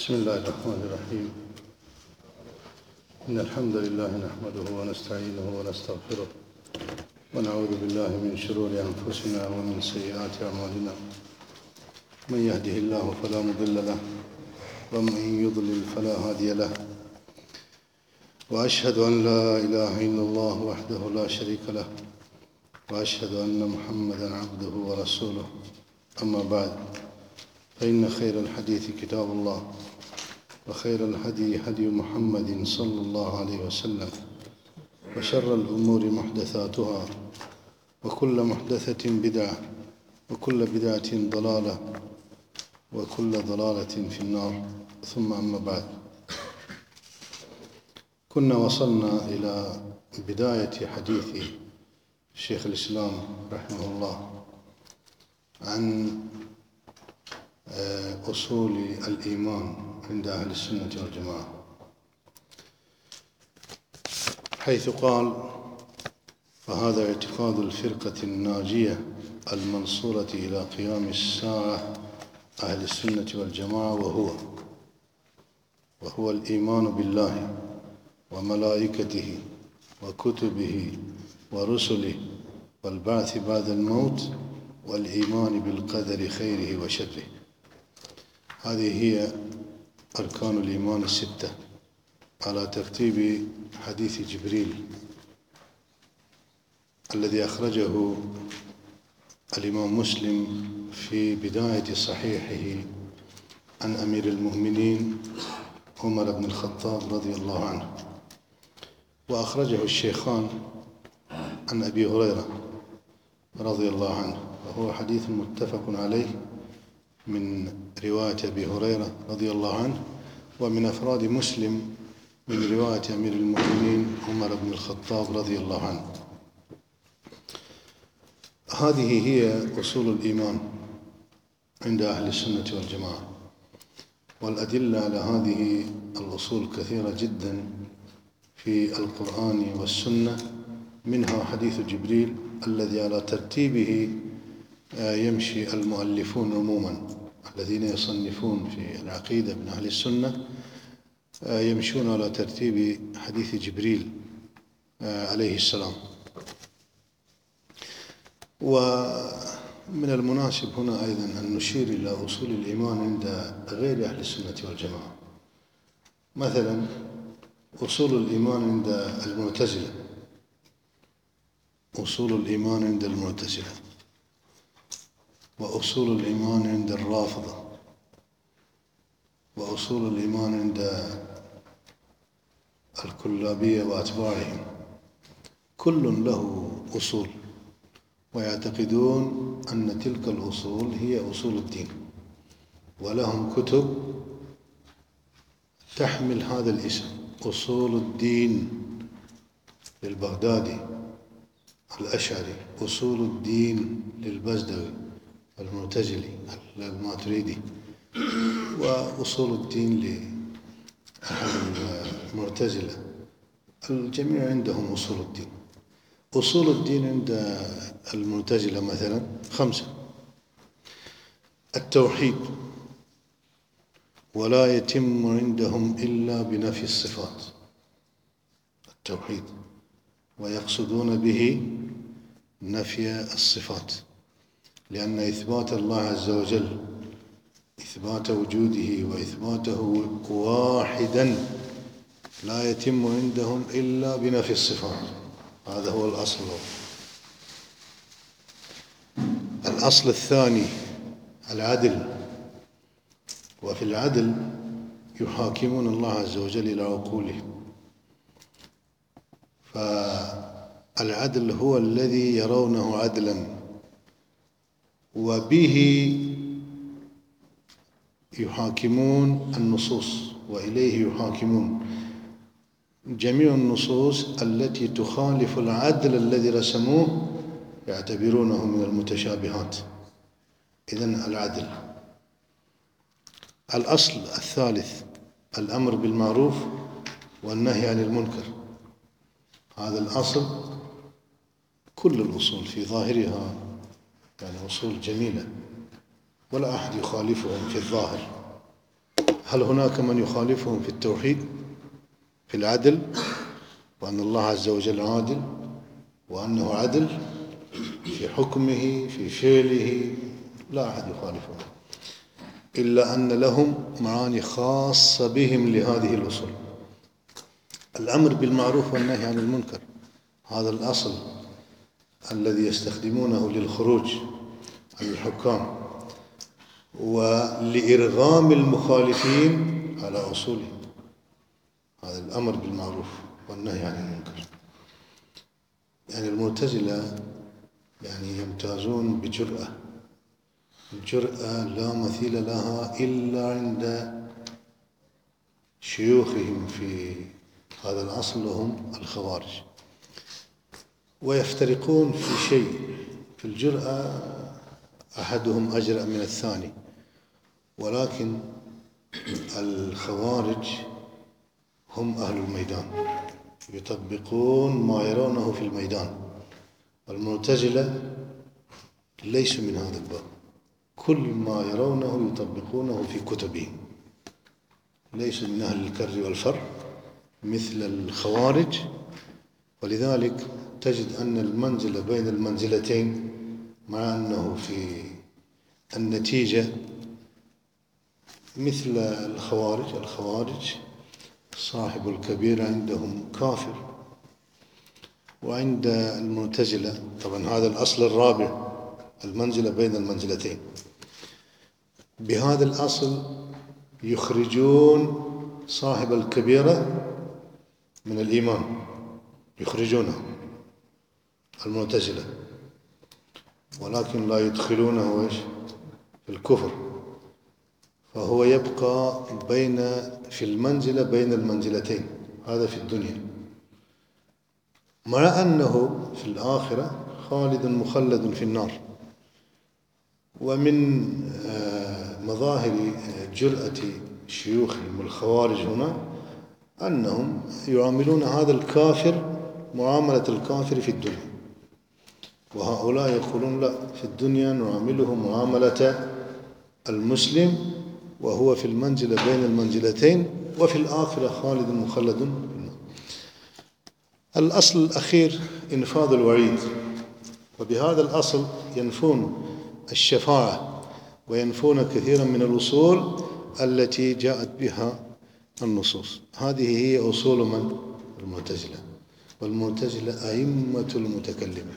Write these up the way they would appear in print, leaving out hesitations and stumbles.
بسم الله الرحمن الرحيم. إن الحمد لله نحمده ونستعينه ونستغفره ونعوذ بالله من شرور أنفسنا ومن سيئات أعمالنا. من يهده الله فلا مضل له ومن يضلل فلا هادي له، وأشهد أن لا إله إلا الله وحده لا شريك له، وأشهد أن محمدًا عبده ورسوله. أما بعد، فإن خير الحديث كتاب الله، وخير الهدي هدي محمد صلى الله عليه وسلم، وشر الأمور محدثاتها، وكل محدثة بدعة، وكل بدعة ضلالة، وكل ضلالة في النار. ثم أما بعد، كنا وصلنا إلى بداية حديث شيخ الإسلام رحمه الله عن أصول الإيمان عند أهل السنة والجماعة، حيث قال: فهذا اعتقاد الفرقة الناجية المنصورة إلى قيام الساعة أهل السنة والجماعة، وهو الإيمان بالله وملائكته وكتبه ورسله والبعث بعد الموت والإيمان بالقدر خيره وشره. هذه هي أركان الإيمان الستة على ترتيب حديث جبريل الذي أخرجه الإمام مسلم في بداية صحيحه عن أمير المؤمنين عمر بن الخطاب رضي الله عنه، وأخرجه الشيخان عن أبي هريرة رضي الله عنه، وهو حديث متفق عليه من رواية أبي هريرة رضي الله عنه، ومن أفراد مسلم من رواية أمير المؤمنين عمر بن الخطاب رضي الله عنه. هذه هي أصول الإيمان عند أهل السنة والجماعة، والأدلة على هذه الأصول كثيرة جدا في القرآن والسنة، منها حديث جبريل الذي على ترتيبه يمشي المؤلفون عموما، الذين يصنفون في العقيدة من أهل السنة يمشون على ترتيب حديث جبريل عليه السلام. ومن المناسب هنا أيضا أن نشير إلى أصول الإيمان عند غير أهل السنة والجماعة. مثلا أصول الإيمان عند المعتزلة، أصول الإيمان عند المعتزلة، وأصول الإيمان عند الرافضة، وأصول الإيمان عند الكلابية وأتباعهم، كل له أصول، ويعتقدون أن تلك الأصول هي أصول الدين، ولهم كتب تحمل هذا الاسم: أصول الدين للبغدادي الأشعري، أصول الدين للبزدوي المعتزلي الماتريدي، وأصول الدين لأحد المعتزلة. الجميع عندهم أصول الدين. أصول الدين عند المعتزلة مثلا 5: التوحيد، ولا يتم عندهم إلا بنفي الصفات، التوحيد، ويقصدون به نفي الصفات، لأن إثبات الله عز وجل، إثبات وجوده وإثباته واحدا، لا يتم عندهم إلا بنفي الصفات. هذا هو الأصل. الأصل الثاني العدل، وفي العدل يحاكمون الله عز وجل إلى عقولهم، فالعدل هو الذي يرونه عدلا، وبه يحاكمون النصوص، وإليه يحاكمون. جميع النصوص التي تخالف العدل الذي رسموه يعتبرونه من المتشابهات. إذن العدل. الأصل الثالث الأمر بالمعروف والنهي عن المنكر. هذا الأصل كل الأصول في ظاهرها يعني أصول جميلة، ولا أحد يخالفهم في الظاهر. هل هناك من يخالفهم في التوحيد، في العدل، وأن الله عز وجل عادل، وأنه عدل في حكمه في فعله؟ لا أحد يخالفهم، إلا أن لهم معاني خاصة بهم لهذه الأصول. الأمر بالمعروف والنهي عن المنكر، هذا الأصل الذي يستخدمونه للخروج عن الحكام ولإرغام المخالفين على أصولهم، هذا الأمر بالمعروف والنهي عن المنكر. يعني المعتزلة يعني يمتازون بجرأة، الجرأة لا مثيل لها إلا عند شيوخهم في هذا الأصل وهم الخوارج. ويفترقون في شيء، في الجرأة أحدهم أجرأ من الثاني، ولكن الخوارج هم أهل الميدان، يطبقون ما يرونه في الميدان. المعتزلة ليسوا من هذا الباب، كل ما يرونه يطبقونه في كتبهم، ليسوا من أهل الكر والفر مثل الخوارج. ولذلك تجد أن المنزلة بين المنزلتين، مع أنه في النتيجة مثل الخوارج صاحب الكبير عندهم كافر، وعند المعتزلة طبعا هذا الأصل الرابع، المنزلة بين المنزلتين. بهذا الأصل يخرجون صاحب الكبيرة من الإيمان، يخرجونه المعتزلة، ولكن لا يدخلونه في الكفر، فهو يبقى في المنزلة بين المنزلتين، هذا في الدنيا، مع أنه في الآخرة خالد مخلد في النار. ومن مظاهر جرأة شيوخهم الخوارج هنا أنهم يعاملون هذا الكافر معاملة الكافر في الدنيا، وهؤلاء يقولون لا، في الدنيا نعامله معاملة المسلم وهو في المنزلة بين المنزلتين، وفي الآخرة خالد مخلد في النار. الأصل الأخير إنفاذ الوعيد، وبهذا الأصل ينفون الشفاعة وينفون كثيرا من الأصول التي جاءت بها النصوص. هذه هي أصول من؟ المعتزلة. والمعتزلة أئمة المتكلمين،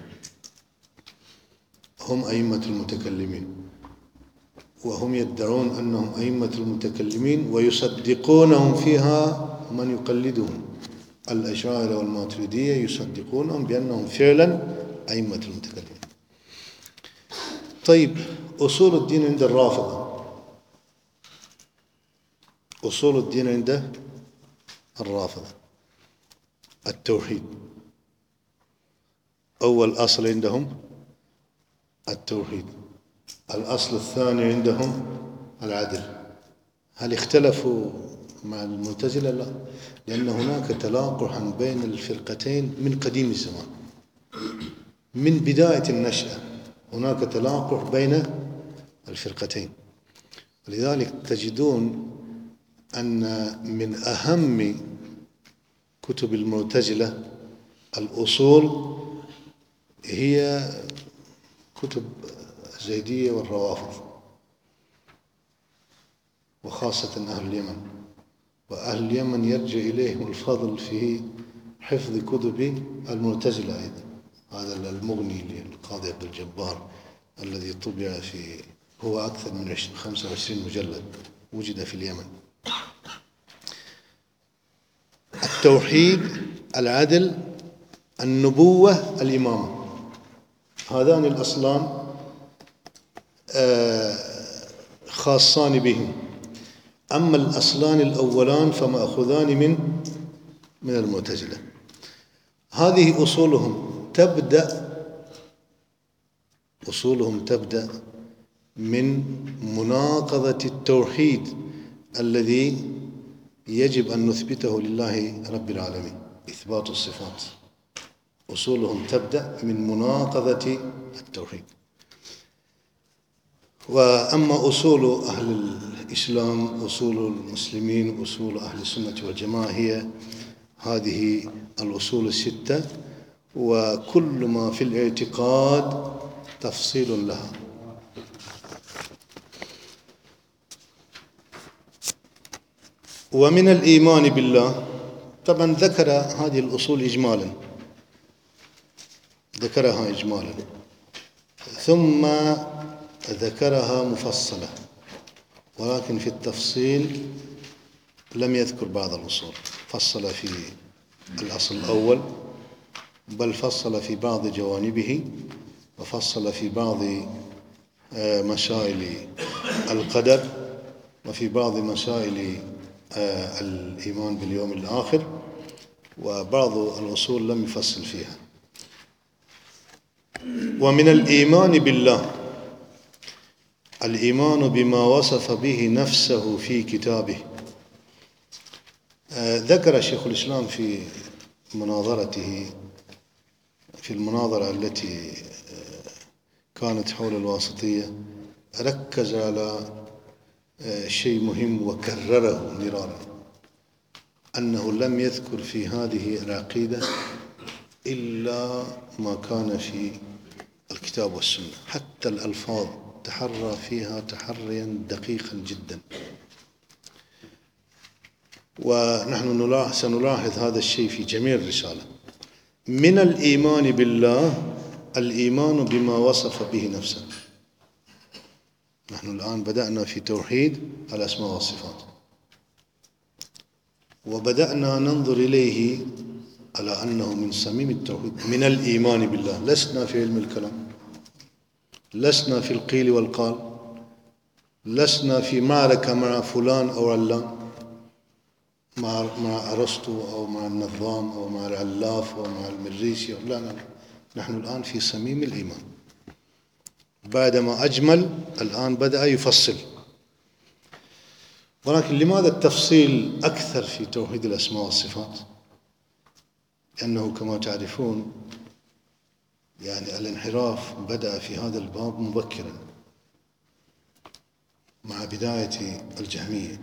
هم أئمة المتكلمين، وهم يدعون أنهم أئمة المتكلمين ويصدقونهم فيها من يقلدهم. الأشاعرة والماتريدية يصدقونهم بأنهم فعلا أئمة المتكلمين. طيب، أصول الدين عند الرافضة، أصول الدين عند الرافضة التوحيد، أول أصل عندهم التوحيد، الأصل الثاني عندهم العدل. هل اختلفوا مع المعتزلة؟ لا، لأن هناك تلاقحا بين الفرقتين من قديم الزمان، من بداية النشأة هناك تلاقح بين الفرقتين. ولذلك تجدون أن من أهم كتب المعتزلة الأصول هي كتب الزيدية والروافض، وخاصة أهل اليمن. وأهل اليمن يرجع إليهم الفضل في حفظ كتب المعتزلة أيضا. هذا المغني للقاضي عبد الجبار الذي طبع هو أكثر من 25 مجلد، وجد في اليمن. التوحيد، العدل، النبوة، الإمامة، هذان الأصلان خاصان بهم. أما الأصلان الأولان فمأخوذان من المعتزلة. هذه أصولهم تبدأ من مناقضة التوحيد الذي يجب أن نثبته لله رب العالمين، إثبات الصفات. أصولهم تبدأ من مناقضة التوحيد. وأما أصول أهل الإسلام، أصول المسلمين، أصول أهل السنة والجماعة هي هذه الأصول الستة، وكل ما في الاعتقاد تفصيل لها. ومن الإيمان بالله، طبعا ذكر هذه الأصول إجمالا، ذكرها إجمالا، ثم ذكرها مفصلة، ولكن في التفصيل لم يذكر بعض الأصول، فصل في الأصل الأول، بل فصل في بعض جوانبه، وفصل في بعض مسائل القدر، وفي بعض مسائل الإيمان باليوم الآخر، وبعض الأصول لم يفصل فيها. ومن الإيمان بالله الإيمان بما وصف به نفسه في كتابه. ذكر شيخ الإسلام في مناظرته، في المناظرة التي كانت حول الواسطية، ركز على شيء مهم وكرره مرارا، أنه لم يذكر في هذه العقيدة إلا ما كان في الكتاب والسنة، حتى الألفاظ تحرى فيها تحريا دقيقا جدا. ونحن سنلاحظ هذا الشيء في جميع الرسالة. من الإيمان بالله الإيمان بما وصف به نفسه. نحن الآن بدأنا في توحيد الأسماء والصفات، وبدأنا ننظر إليه على أنه من صميم التوحيد، من الإيمان بالله. لسنا في علم الكلام، لسنا في القيل والقال، لسنا في معركة مع فلان أو علان، مع أرسطو أو مع النظام أو مع العلاف أو مع المريسي، لا لا، نحن الآن في صميم الإيمان. بعدما أجمل الآن بدأ يفصل. ولكن لماذا التفصيل أكثر في توحيد الأسماء والصفات؟ لأنه كما تعرفون يعني الانحراف بدأ في هذا الباب مبكرا مع بداية الجهمية.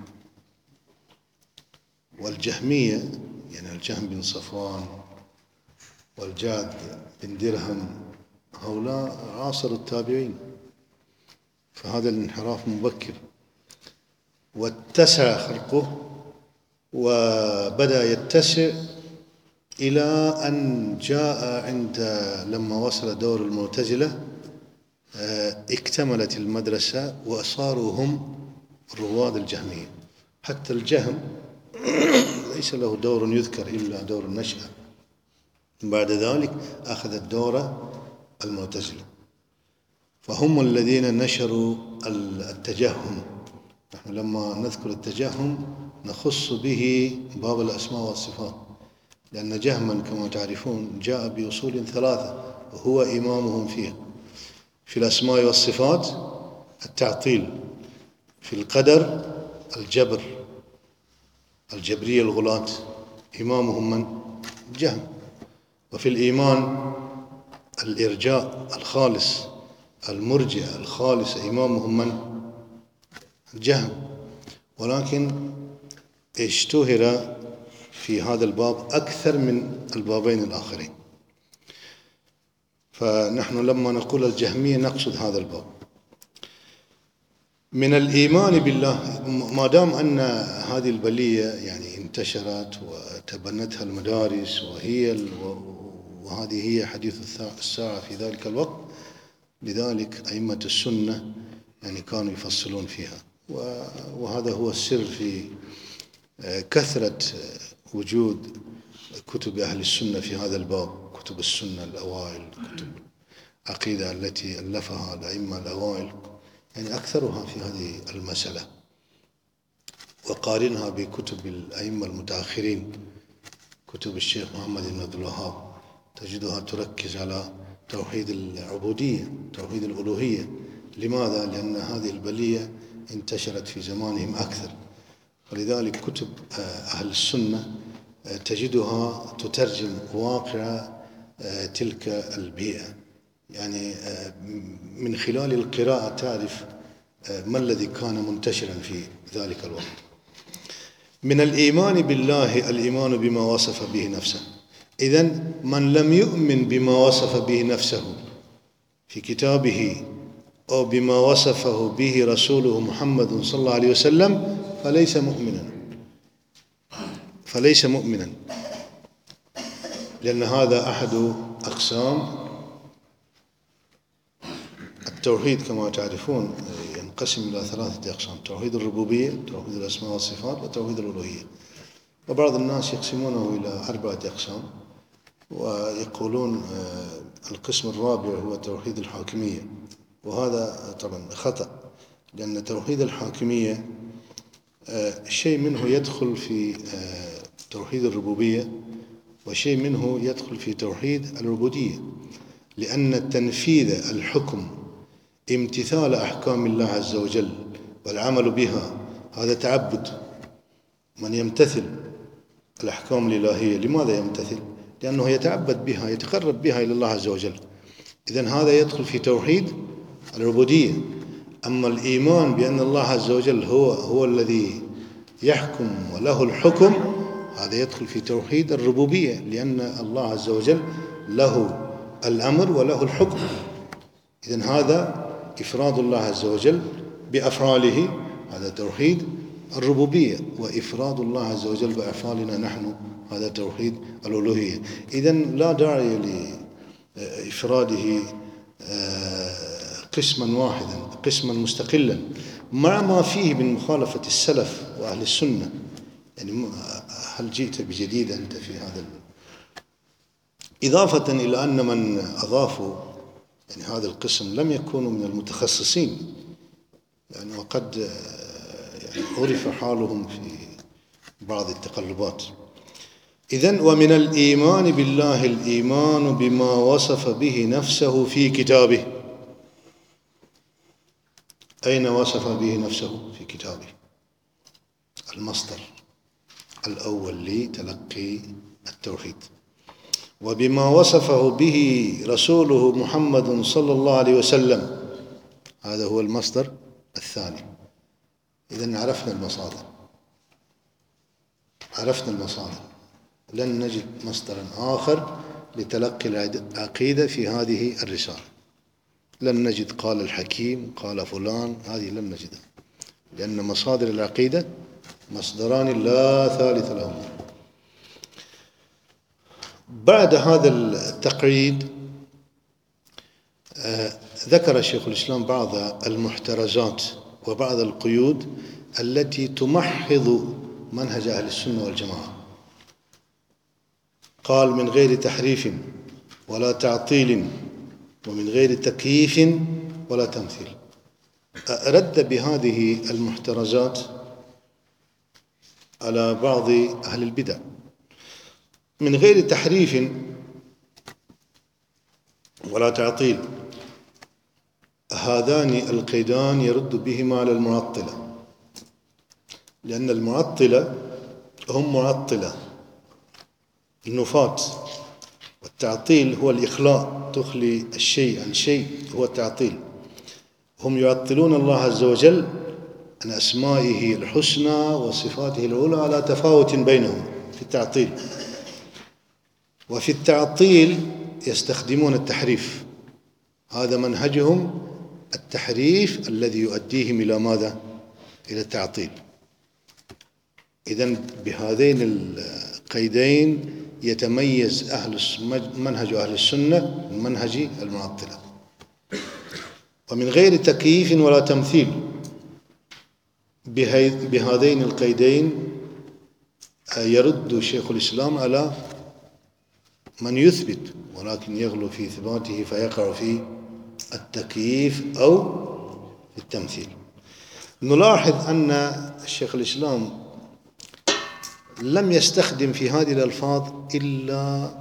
والجهمية يعني الجهم بن صفوان والجعد بن درهم، هؤلاء عاصروا التابعين، فهذا الانحراف مبكر، واتسع خلقه وبدأ يتسع إلى أن جاء لما وصل دور المعتزلة اكتملت المدرسة وصاروا هم رواد الجهمية. حتى الجهم ليس له دور يذكر إلا دور النشأة، بعد ذلك أخذ الدور المعتزلة، فهم الذين نشروا التجهم. نحن لما نذكر التجهم نخص به باب الأسماء والصفات، لأن جهما كما تعرفون جاء بأصول ثلاثة وهو إمامهم فيها: في الأسماء والصفات التعطيل، في القدر الجبر، الجبرية الغلاة إمامهم من؟ جهم. وفي الإيمان الإرجاء الخالص، المرجئة الخالصة إمامهم من؟ جهم. ولكن اشتهر في هذا الباب أكثر من البابين الآخرين، فنحن لما نقول الجهمية نقصد هذا الباب. من الإيمان بالله، ما دام أن هذه البلية يعني انتشرت وتبنتها المدارس وهذه هي حديث الساعة في ذلك الوقت، لذلك أئمة السنة يعني كانوا يفصلون فيها، وهذا هو السر في كثرة وجود كتب أهل السنة في هذا الباب، كتب السنة الأوائل، كتب عقيدة التي ألفها الأئمة الأوائل، يعني أكثرها في هذه المسألة. وقارنها بكتب الأئمة المتأخرين، كتب الشيخ محمد بن عبد الوهاب، تجدها تركز على توحيد العبودية، توحيد الألوهية. لماذا؟ لأن هذه البلية انتشرت في زمانهم أكثر، ولذلك كتب أهل السنة تجدها تترجم واقع تلك البيئة، يعني من خلال القراءة تعرف ما الذي كان منتشرا في ذلك الوقت. من الإيمان بالله الإيمان بما وصف به نفسه. إذن من لم يؤمن بما وصف به نفسه في كتابه أو بما وصفه به رسوله محمد صلى الله عليه وسلم فليس مؤمنا، لأن هذا أحد أقسام التوحيد. كما تعرفون ينقسم إلى 3 أقسام: توحيد الربوبية، توحيد الأسماء والصفات، وتوحيد الألوهية. وبعض الناس يقسمونه إلى 4 أقسام، ويقولون القسم الرابع هو توحيد الحاكمية، وهذا طبعا خطأ، لأن توحيد الحاكمية شيء منه يدخل في توحيد الربوبية، وشيء منه يدخل في توحيد العبودية، لأن تنفيذ الحكم امتثال أحكام الله عز وجل والعمل بها هذا تعبد. من يمتثل الأحكام الإلهية لماذا يمتثل؟ لأنه يتعبد بها، يتقرب بها إلى الله عز وجل. إذن هذا يدخل في توحيد العبودية. أما الإيمان بأن الله عز وجل هو الذي يحكم وله الحكم، هذا يدخل في توحيد الربوبية، لأن الله عز وجل له الأمر وله الحكم. إذن هذا إفراد الله عز وجل بأفعاله، هذا توحيد الربوبية. وإفراد الله عز وجل بأفعالنا نحن، هذا توحيد الألوهية. إذن لا داعي لإفراده قسما واحدا، قسما مستقلا، مع ما فيه من مخالفة السلف وأهل السنة. يعني هل جئت بجديد أنت في هذا؟ إضافة إلى أن من أضافوا يعني هذا القسم لم يكونوا من المتخصصين، يعني وقد يعني عرف حالهم في بعض التقلبات. إذن ومن الإيمان بالله الإيمان بما وصف به نفسه في كتابه. أين وصف به نفسه؟ في كتابه، المصدر الأول لتلقي التوحيد. وبما وصفه به رسوله محمد صلى الله عليه وسلم، هذا هو المصدر الثاني. إذن عرفنا المصادر، لن نجد مصدرا آخر لتلقي العقيدة في هذه الرسالة. لن نجد قال الحكيم قال فلان، هذه لن نجدها، لأن مصادر العقيدة مصدران لا ثالث لهما. بعد هذا التقعيد ذكر شيخ الإسلام بعض المحترزات وبعض القيود التي تمحض منهج أهل السنة والجماعة. قال: من غير تحريف ولا تعطيل، ومن غير تكييف ولا تمثيل. رد بهذه المحترزات على بعض أهل البدع. من غير تحريف ولا تعطيل، هذان القيدان يرد بهما على المعطلة، لأن المعطلة هم معطلة النفاة، والتعطيل هو الإخلاء، تخلي الشيء عن شيء هو التعطيل. هم يعطلون الله عز وجل عن أسمائه الحسنى وصفاته العلى على تفاوت بينهم في التعطيل. وفي التعطيل يستخدمون التحريف، هذا منهجهم، التحريف الذي يؤديهم إلى ماذا؟ إلى التعطيل. إذن بهذين القيدين يتميز منهج أهل السنة من منهج المعطلة. ومن غير تكييف ولا تمثيل، بهذين القيدين يرد شيخ الإسلام على من يثبت ولكن يغلو في إثباته فيقع في التكييف أو في التمثيل. نلاحظ أن الشيخ الإسلام لم يستخدم في هذه الألفاظ إلا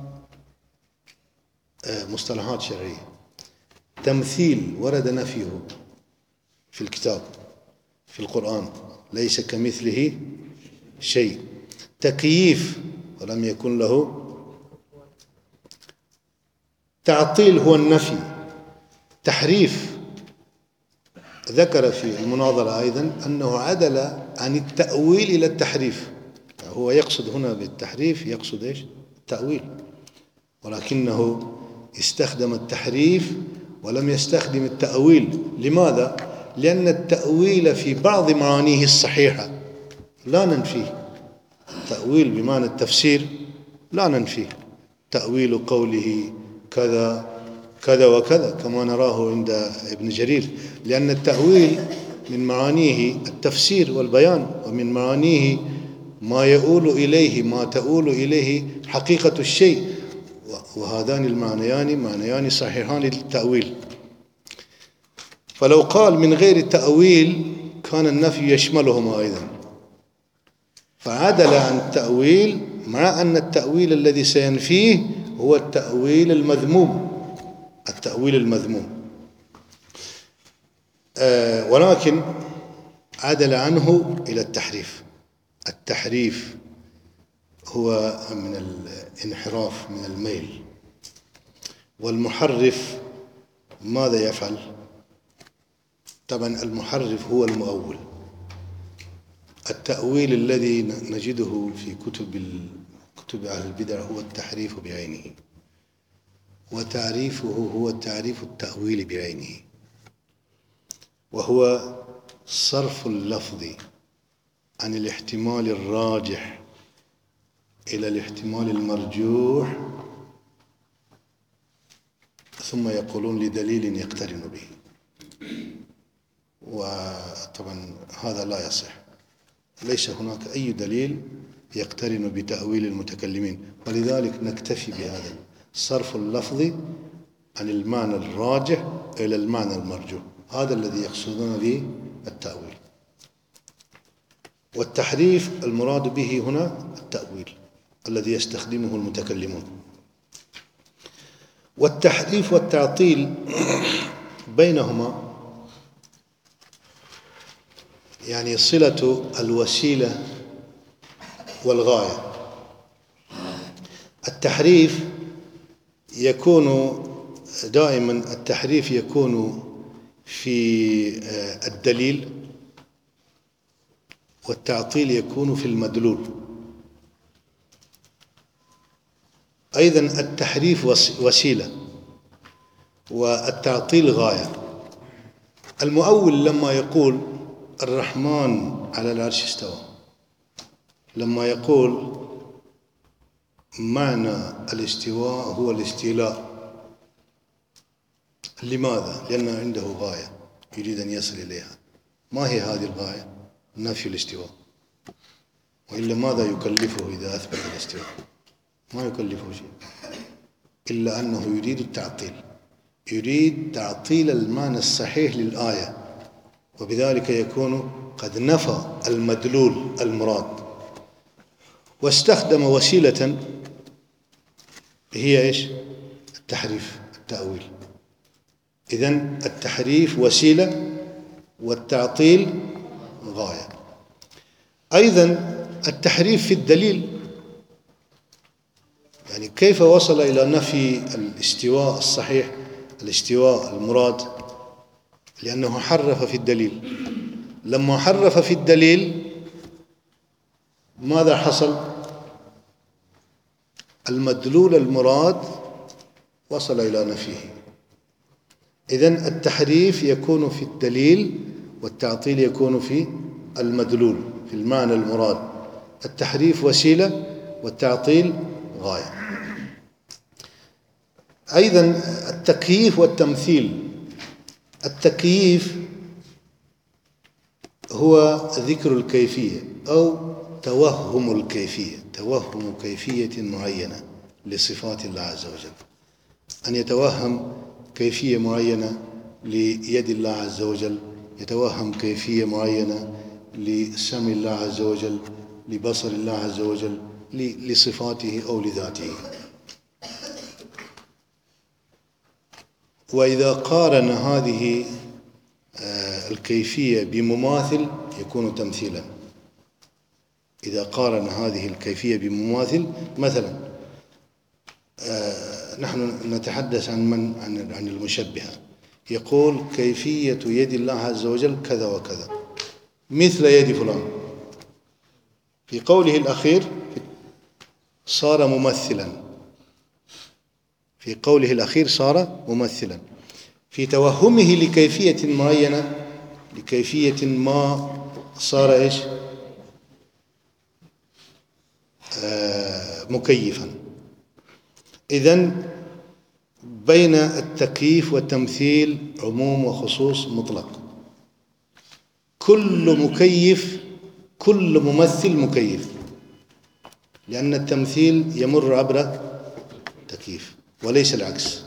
مصطلحات شرعية. تمثيل ورد نفيه في الكتاب في القرآن، ليس كمثله شيء. تكييف ولم يكن له. تعطيل هو النفي. تحريف ذكر في المناظرة أيضا أنه عدل عن التأويل إلى التحريف. هو يقصد هنا بالتحريف يقصد إيش؟ التأويل، ولكنه استخدم التحريف ولم يستخدم التأويل. لماذا؟ لأن التأويل في بعض معانيه الصحيحة لا ننفيه. التأويل بمعنى التفسير لا ننفيه. تأويل قوله كذا كذا وكذا كما نراه عند ابن جرير، لأن التأويل من معانيه التفسير والبيان، ومن معانيه ما تؤول إليه حقيقة الشيء، وهذان المعنيان معنيان صحيحان للتأويل. فلو قال من غير التأويل كان النفي يشملهما أيضا، فعدل عن التأويل، مع أن التأويل الذي سينفيه هو التأويل المذموم، ولكن عدل عنه إلى التحريف. التحريف هو من الانحراف، من الميل. والمحرف ماذا يفعل؟ طبعا المحرف هو المؤول. التأويل الذي نجده في كتب أهل البدع هو التحريف بعينه، وتعريفه هو تعريف التأويل بعينه، وهو صرف اللفظ عن الاحتمال الراجح إلى الاحتمال المرجوح، ثم يقولون لدليل يقترن به. وطبعا هذا لا يصح، ليس هناك أي دليل يقترن بتأويل المتكلمين، ولذلك نكتفي بهذا، صرف اللفظ عن المعنى الراجح إلى المعنى المرجوح، هذا الذي يقصدون به التأويل. والتحريف المراد به هنا التأويل الذي يستخدمه المتكلمون. والتحريف والتعطيل بينهما يعني صلة الوسيلة والغاية. التحريف يكون دائما، التحريف يكون في الدليل، والتعطيل يكون في المدلول. أيضا التحريف وسيلة والتعطيل غاية. المؤول لما يقول الرحمن على العرش استوى، لما يقول معنى الاستواء هو الاستيلاء، لماذا؟ لأن عنده غاية يريد أن يصل إليها. ما هي هذه الغاية؟ نفي الاستواء، وإلا ماذا يكلفه إذا أثبت الاستواء؟ ما يكلفه شيء، إلا أنه يريد التعطيل، يريد تعطيل المعنى الصحيح للآية، وبذلك يكون قد نفى المدلول المراد، واستخدم وسيلة هي إيش؟ التحريف، التأويل. إذن التحريف وسيلة والتعطيل غاية. أيضا التحريف في الدليل، يعني كيف وصل إلى نفي الاستواء الصحيح، الاستواء المراد؟ لأنه حرف في الدليل. لما حرف في الدليل ماذا حصل؟ المدلول المراد وصل إلى نفيه. إذن التحريف يكون في الدليل، والتعطيل يكون في المدلول، في المعنى المراد. التحريف وسيلة والتعطيل غاية. أيضا التكييف والتمثيل. التكييف هو ذكر الكيفية أو توهم الكيفية، توهم كيفية معينة لصفات الله عز وجل، أن يتوهم كيفية معينة ليد الله عز وجل، يتوهم كيفية معينة لسمع الله عز وجل، لبصر الله عز وجل، لصفاته أو لذاته. وإذا قارن هذه الكيفية بمماثل يكون تمثيلا. إذا قارن هذه الكيفية بمماثل، مثلا نحن نتحدث عن المشبهة. يقول كيفية يد الله عز وجل كذا وكذا مثل يد فلان، في قوله الأخير صار ممثلا، في قوله الأخير صار ممثلا، في توهمه لكيفية معينة، لكيفية ما صار إيش؟ مكيفا. إذن بين التكييف والتمثيل عموم وخصوص مطلق. كل مكيف، كل ممثل مكيف، لأن التمثيل يمر عبر تكييف وليس العكس.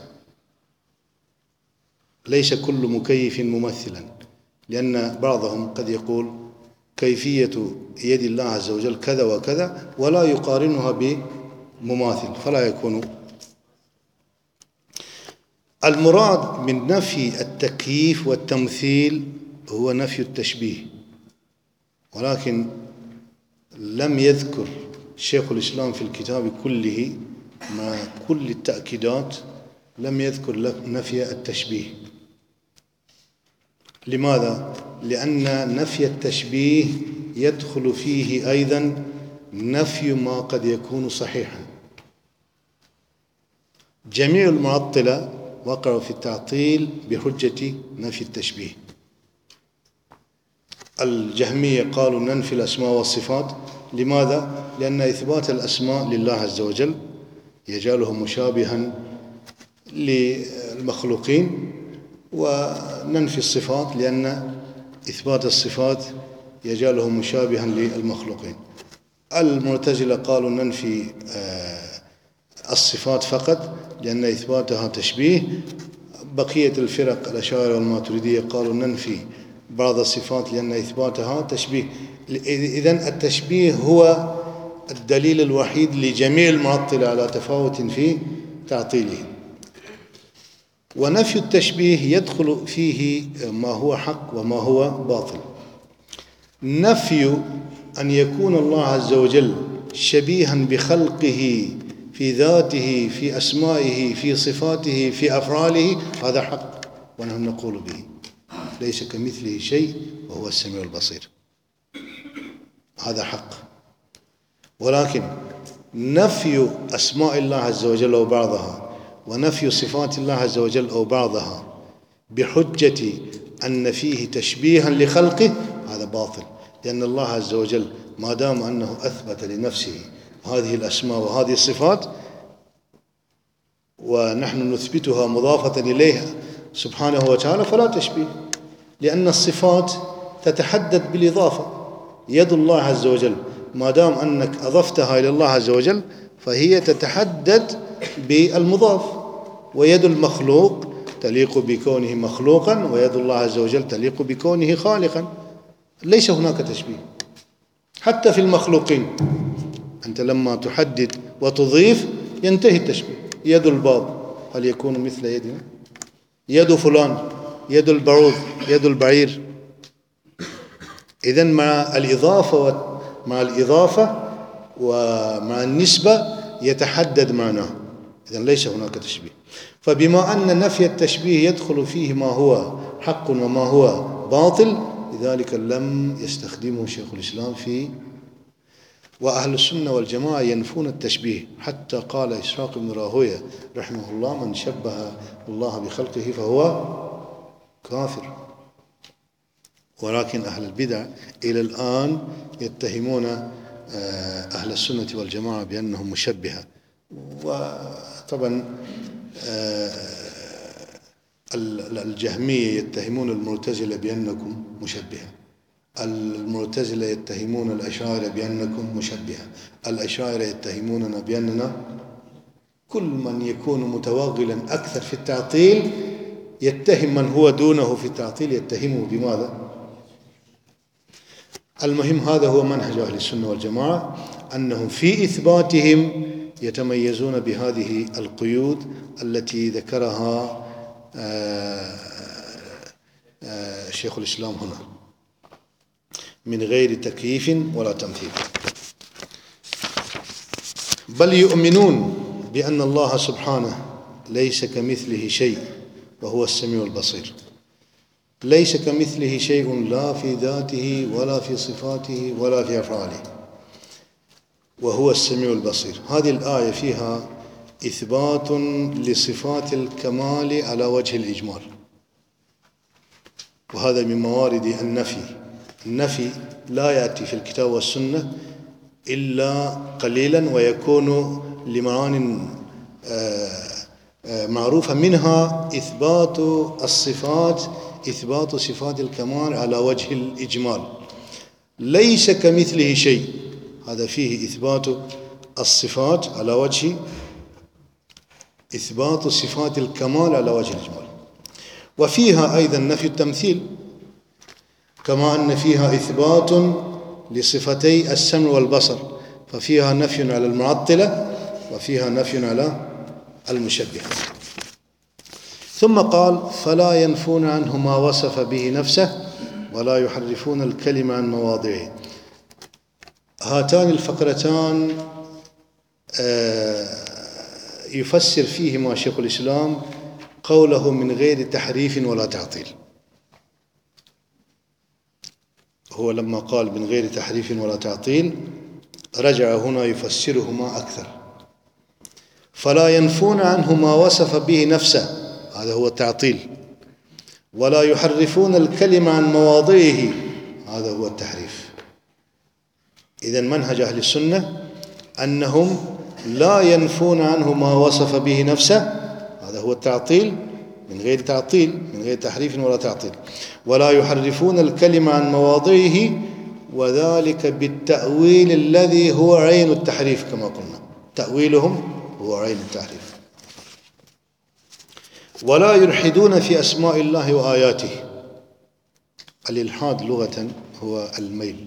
ليس كل مكيف ممثلا، لأن بعضهم قد يقول كيفية يد الله عز وجل كذا وكذا ولا يقارنها بمماثل، فلا يكون. المراد من نفي التكييف والتمثيل هو نفي التشبيه، ولكن لم يذكر شيخ الإسلام في الكتاب كله مع كل التأكيدات لم يذكر نفي التشبيه. لماذا؟ لأن نفي التشبيه يدخل فيه أيضا نفي ما قد يكون صحيحا. جميع المعطلة وقعوا في التعطيل بحجة نفي التشبيه. الجهمية قالوا ننفي الأسماء والصفات. لماذا؟ لأن إثبات الأسماء لله عز وجل يجعله مشابها للمخلوقين، وننفي الصفات لأن إثبات الصفات يجعله مشابها للمخلوقين. المعتزلة قالوا ننفي الصفات فقط لأن إثباتها تشبيه. بقية الفرق الأشاعرة والماتريدية قالوا ننفي بعض الصفات لأن إثباتها تشبيه. إذن التشبيه هو الدليل الوحيد لجميع المعطلة على تفاوت في تعطيله. ونفي التشبيه يدخل فيه ما هو حق وما هو باطل. نفي أن يكون الله عز وجل شبيها بخلقه في ذاته، في أسمائه، في صفاته، في أفعاله، هذا حق ونحن نقول به. ليس كمثله شيء وهو السميع البصير، هذا حق. ولكن نفي أسماء الله عز وجل أو بعضها ونفي صفات الله عز وجل أو بعضها بحجة أن فيه تشبيها لخلقه هذا باطل، لأن الله عز وجل ما دام أنه أثبت لنفسه هذه الأسماء وهذه الصفات ونحن نثبتها مضافة إليها سبحانه وتعالى فلا تشبيه، لأن الصفات تتحدد بالإضافة. يد الله عز وجل ما دام أنك أضفتها إلى الله عز وجل فهي تتحدد بالمضاف، ويد المخلوق تليق بكونه مخلوقا، ويد الله عز وجل تليق بكونه خالقا. ليس هناك تشبيه حتى في المخلوقين. أنت لما تحدد وتضيف ينتهي التشبيه. يد الباب هل يكون مثل يدنا؟ يد فلان، يد البعوض، يد البعير. إذن مع الإضافة ومع النسبة يتحدد معناه. إذن ليس هناك تشبيه. فبما أن نفي التشبيه يدخل فيه ما هو حق وما هو باطل، لذلك لم يستخدمه شيخ الإسلام في. وأهل السنة والجماعة ينفون التشبيه، حتى قال إسحاق بن راهويه رحمه الله من شبه الله بخلقه فهو كافر. ولكن أهل البدع إلى الآن يتهمون أهل السنة والجماعة بأنهم مشبهة. وطبعا الجهمية يتهمون المعتزلة بأنكم مشبهة، المعتزلة يتهمون الأشاعرة بأنكم مشبهة، الأشاعرة يتهموننا بأننا. كل من يكون متوغلا أكثر في التعطيل يتهم من هو دونه في التعطيل، يتهمه بماذا؟ المهم هذا هو منهج أهل السنة والجماعة، أنهم في إثباتهم يتميزون بهذه القيود التي ذكرها شيخ الإسلام هنا، من غير تكييف ولا تمثيل. بل يؤمنون بأن الله سبحانه ليس كمثله شيء وهو السميع البصير. ليس كمثله شيء لا في ذاته ولا في صفاته ولا في أفعاله وهو السميع البصير. هذه الآية فيها إثبات لصفات الكمال على وجه الإجمال، وهذا من موارد النفي. النفي لا يأتي في الكتاب والسنة إلا قليلا، ويكون لمعان معروفة، منها إثبات الصفات، إثبات صفات الكمال على وجه الإجمال. ليس كمثله شيء، هذا فيه إثبات الصفات على وجه إثبات صفات الكمال على وجه الإجمال. وفيها أيضا نفي التمثيل، كما أن فيها إثبات لصفتي السمع والبصر، ففيها نفي على المعطلة وفيها نفي على المشبهة. ثم قال: فلا ينفون عنه ما وصف به نفسه ولا يحرفون الكلمة عن مواضعه. هاتان الفقرتان يفسر فيهما شيخ الإسلام قوله من غير تحريف ولا تعطيل. هو لما قال من غير تحريف ولا تعطيل رجع هنا يفسرهما أكثر. فلا ينفون عنه ما وصف به نفسه، هذا هو التعطيل، ولا يحرفون الكلمة عن مواضعه، هذا هو التحريف. إذن منهج أهل السنة أنهم لا ينفون عنه ما وصف به نفسه، هذا هو التعطيل، من غير تعطيل، من غير تحريف ولا تعطيل، ولا يحرفون الكلمة عن مواضعه، وذلك بالتأويل الذي هو عين التحريف كما قلنا، تأويلهم هو عين التحريف. ولا يلحدون في أسماء الله وآياته. الإلحاد لغة هو الميل،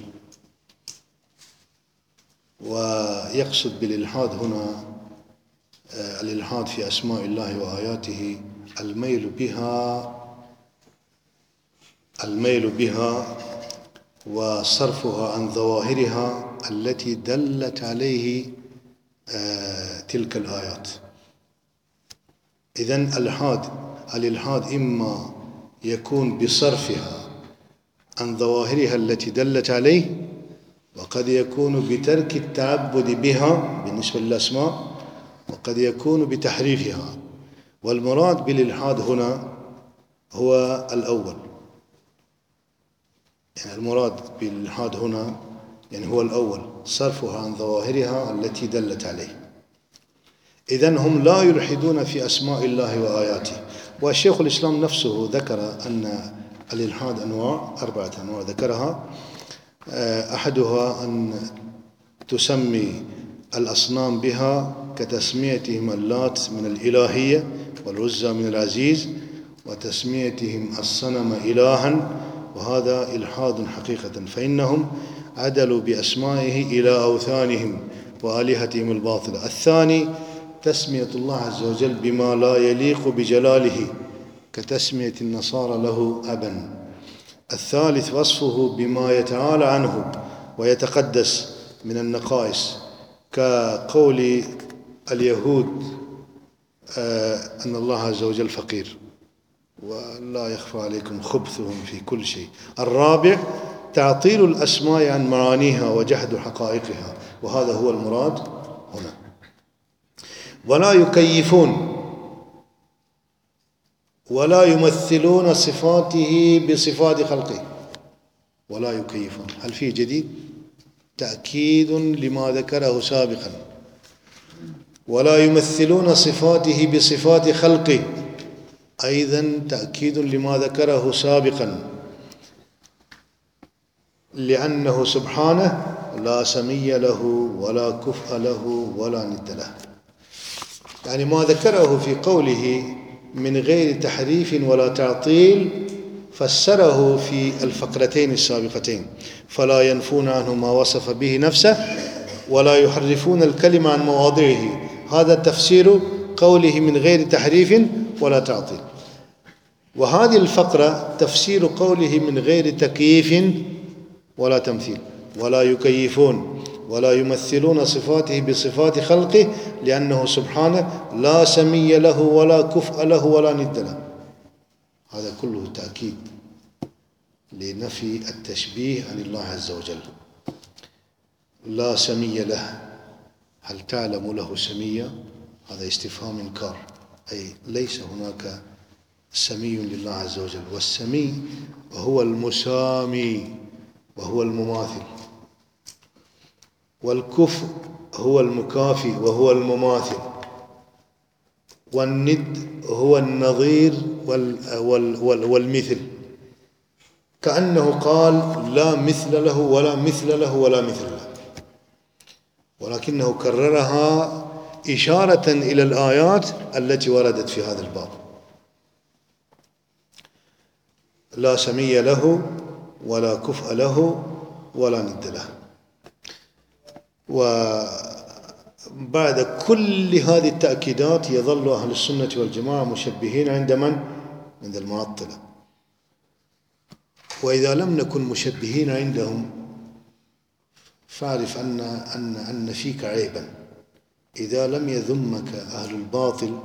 ويقصد بالإلحاد هنا الإلحاد في أسماء الله وآياته الميل بها وصرفها عن ظواهرها التي دلت عليه تلك الآيات. إذن الإلحاد إما يكون بصرفها عن ظواهرها التي دلت عليه، وقد يكون بترك التعبد بها بالنسبة للأسماء، وقد يكون بتحريفها. والمراد بالإلحاد هنا هو الأول، يعني المراد بالإلحاد هنا يعني هو الأول، صرفها عن ظواهرها التي دلت عليه. إذن هم لا يلحدون في أسماء الله وآياته. والشيخ الإسلام نفسه ذكر أن الإلحاد أنواع، 4 أنواع ذكرها. أحدها أن تسمي الأصنام بها كتسميتهم اللات من الإلهية والعزى من العزيز، وتسميتهم الصنم إلها، وهذا إلحاد حقيقة، فإنهم عدلوا بأسمائه إلى أوثانهم وآلهتهم الباطلة. الثاني تسمية الله عز وجل بما لا يليق بجلاله كتسمية النصارى له أبا. الثالث وصفه بما يتعالى عنه ويتقدس من النقائص، كقول اليهود أن الله عز وجل فقير، ولا يخفى عليكم خبثهم في كل شيء. الرابع تعطيل الأسماء عن معانيها وجحد حقائقها، وهذا هو المراد هنا. ولا يكيفون ولا يمثلون صفاته بصفات خلقه. ولا يكيفون، هل فيه جديد؟ تأكيد لما ذكره سابقا. ولا يمثلون صفاته بصفات خلقه، أيضا تأكيد لما ذكره سابقا، لأنه سبحانه لا سمي له ولا كفء له ولا ند له. يعني ما ذكره في قوله من غير تحريف ولا تعطيل فسره في الفقرتين السابقتين: فلا ينفون عنه ما وصف به نفسه ولا يحرفون الكلمة عن مواضعه. هذا تفسير قوله من غير تحريف ولا تعطيل. وهذه الفقرة تفسير قوله من غير تكييف ولا تمثيل. ولا يكيفون ولا يمثلون صفاته بصفات خلقه، لأنه سبحانه لا سمي له ولا كفء له ولا ند له. هذا كله تأكيد لنفي التشبيه عن الله عز وجل. لا سمي له، هل تعلم له سميا؟ هذا استفهام إنكار، أي ليس هناك سمي لله عز وجل. والسمي هو المسامي وهو المماثل، والكفء هو المكافي وهو المماثل، والند هو النظير والمثل، كأنه قال لا مثل له ولا مثل له ولا مثل له، ولكنه كررها إشارة إلى الآيات التي وردت في هذا الباب. لا سمي له ولا كفء له ولا ند له. وبعد كل هذه التأكيدات يظل أهل السنة والجماعة مشبهين عند من؟ عند المعطلة. وإذا لم نكن مشبهين عندهم فاعرف أن فيك عيبا. إذا لم يذمك أهل الباطل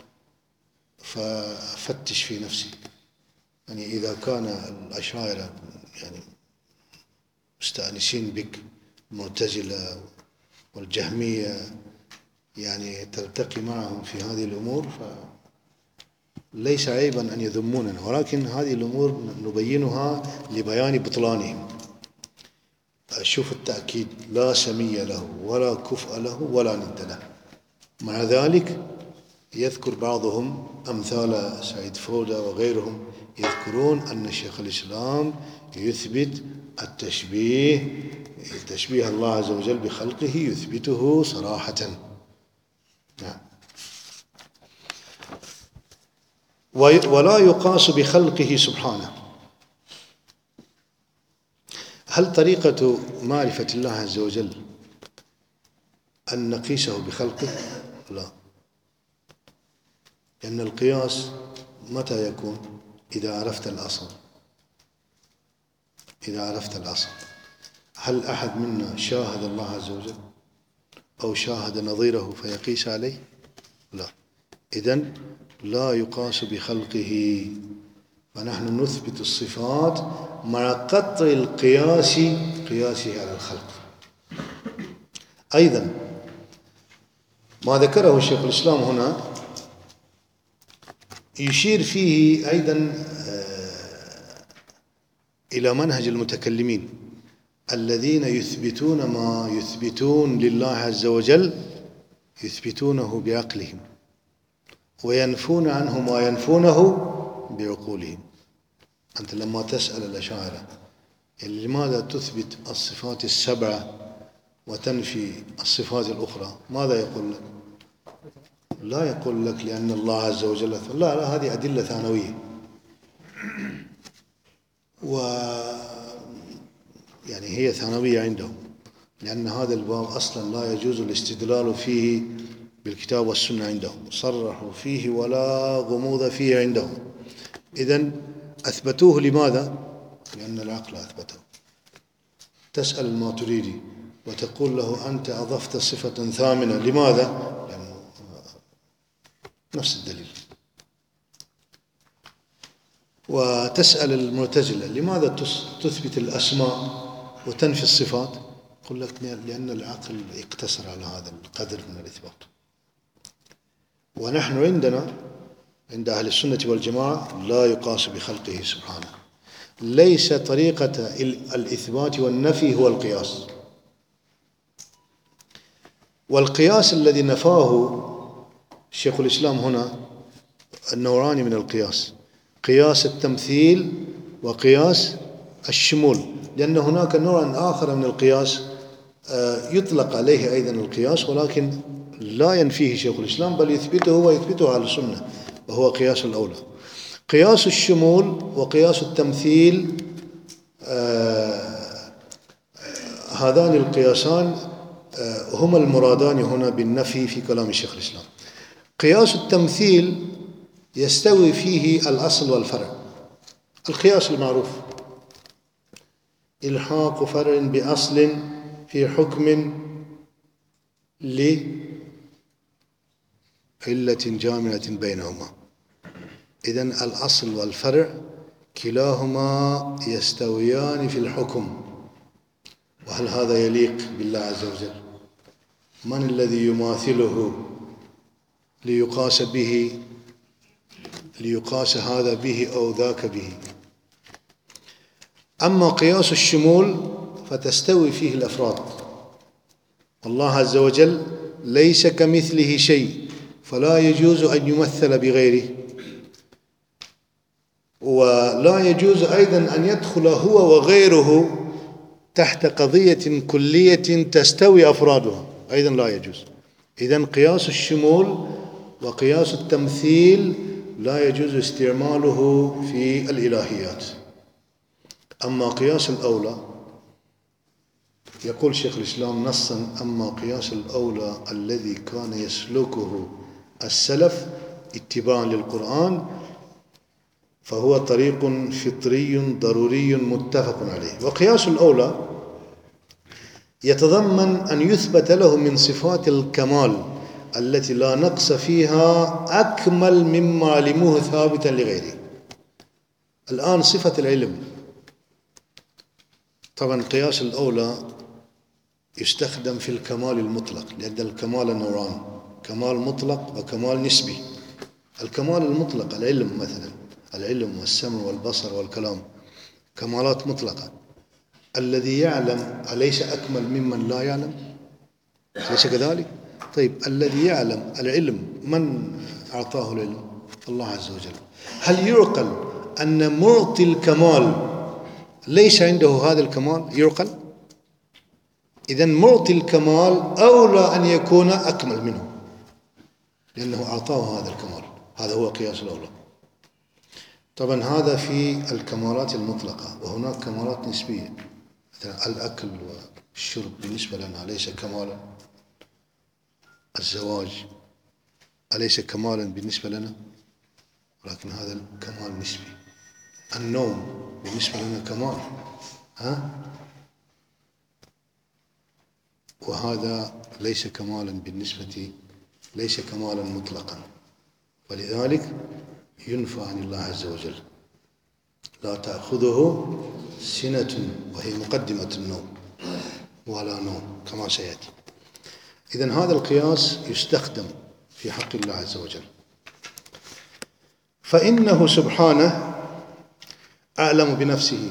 ففتش في نفسك. يعني إذا كان الأشاعرة يعني مستأنسين بك، المعتزلة والجهمية، يعني تلتقي معهم في هذه الأمور، فليس عيبا أن يذموننا، ولكن هذه الأمور نبينها لبيان بطلانهم. شوف التأكيد: لا سمي له ولا كفء له ولا ند له. مع ذلك يذكر بعضهم أمثال سعيد فودة وغيرهم، يذكرون أن شيخ الإسلام يثبت التشبيه، تشبيه الله عز وجل بخلقه يثبته صراحة. نعم. ولا يقاس بخلقه سبحانه. هل طريقة معرفة الله عز وجل أن نقيسه بخلقه؟ لا، لأن القياس متى يكون؟ إذا عرفت الأصل. إذا عرفت الأصل. هل أحد منا شاهد الله عز وجل أو شاهد نظيره فيقيس عليه؟ لا. إذن لا يقاس بخلقه، فنحن نثبت الصفات مع قطع القياس قياسه على الخلق. أيضا ما ذكره شيخ الإسلام هنا يشير فيه أيضا إلى منهج المتكلمين الذين يثبتون ما يثبتون لله عز وجل يثبتونه بعقلهم، وينفون عنه ما ينفونه بعقولهم. أنت لما تسأل الأشاعرة لماذا تثبت الصفات السبعة وتنفي الصفات الأخرى، ماذا يقول لك؟ لا يقول لك لأن الله عز وجل، لا هذه أدلة ثانوية، يعني هي ثانوية عندهم، لأن هذا الباب أصلا لا يجوز الاستدلال فيه بالكتاب والسنة عندهم، صرحوا فيه ولا غموض فيه عندهم. إذن أثبتوه لماذا؟ لأن العقل أثبته. تسأل الماتريدي وتقول له أنت أضفت صفة ثامنة، لماذا؟ لأنه نفس الدليل. وتسأل المعتزلة لماذا تثبت الأسماء وتنفي الصفات؟ يقول لك لأن العقل اقتصر على هذا القدر من الإثبات. ونحن عند أهل السنة والجماعة لا يقاس بخلقه سبحانه. ليس طريقة الإثبات والنفي هو القياس. والقياس الذي نفاه شيخ الإسلام هنا النوعان من القياس: قياس التمثيل وقياس الشمول. لأن هناك نوع آخر من القياس يطلق عليه أيضا القياس، ولكن لا ينفيه شيخ الإسلام بل يثبته ويثبته على السنة، وهو قياس الأولى. قياس الشمول وقياس التمثيل هذان القياسان هما المرادان هنا بالنفي في كلام شيخ الإسلام. قياس التمثيل يستوي فيه الأصل والفرع. القياس المعروف: إلحاق فرع بأصل في حكم لعلة جامعة بينهما. إذن الأصل والفرع كلاهما يستويان في الحكم. وهل هذا يليق بالله عز وجل؟ من الذي يماثله ليقاس هذا به أو ذاك به؟ أما قياس الشمول فتستوي فيه الأفراد. الله عز وجل ليس كمثله شيء، فلا يجوز أن يمثل بغيره، ولا يجوز أيضا أن يدخل هو وغيره تحت قضية كلية تستوي أفرادها، أيضا لا يجوز. إذن قياس الشمول وقياس التمثيل لا يجوز استعماله في الإلهيات. أما قياس الأولى يقول شيخ الإسلام نصا: أما قياس الأولى الذي كان يسلكه السلف اتباعا للقرآن فهو طريق فطري ضروري متفق عليه. وقياس الأولى يتضمن أن يثبت له من صفات الكمال التي لا نقص فيها أكمل مما علموه ثابتا لغيره. الآن صفة العلم، طبعا قياس الأولى يستخدم في الكمال المطلق، لأن الكمال نوعان: كمال مطلق وكمال نسبي. الكمال المطلق العلم، مثلا العلم والسمع والبصر والكلام كمالات مطلقة. الذي يعلم أليس أكمل ممن لا يعلم؟ أليس كذلك؟ طيب، الذي يعلم العلم من أعطاه العلم؟ الله عز وجل. هل يعقل أن معطي الكمال ليس عنده هذا الكمال؟ يعقل؟ إذن معطي الكمال أولى أن يكون أكمل منه، لأنه أعطاه هذا الكمال. هذا هو قياس الأولى. طبعا هذا في الكمالات المطلقة، وهناك كمالات نسبية، مثلا الأكل والشرب بالنسبة لنا أليس كمالا؟ الزواج أليس كمالا بالنسبة لنا؟ ولكن هذا الكمال نسبي. النوم بالنسبة لنا كمال، وهذا ليس كمالا ليس كمالا مطلقا، ولذلك ينفى عن الله عز وجل. لا تأخذه سنة، وهي مقدمة النوم، ولا نوم كما سيأتي. إذن هذا القياس يستخدم في حق الله عز وجل. فإنه سبحانه أعلم بنفسه.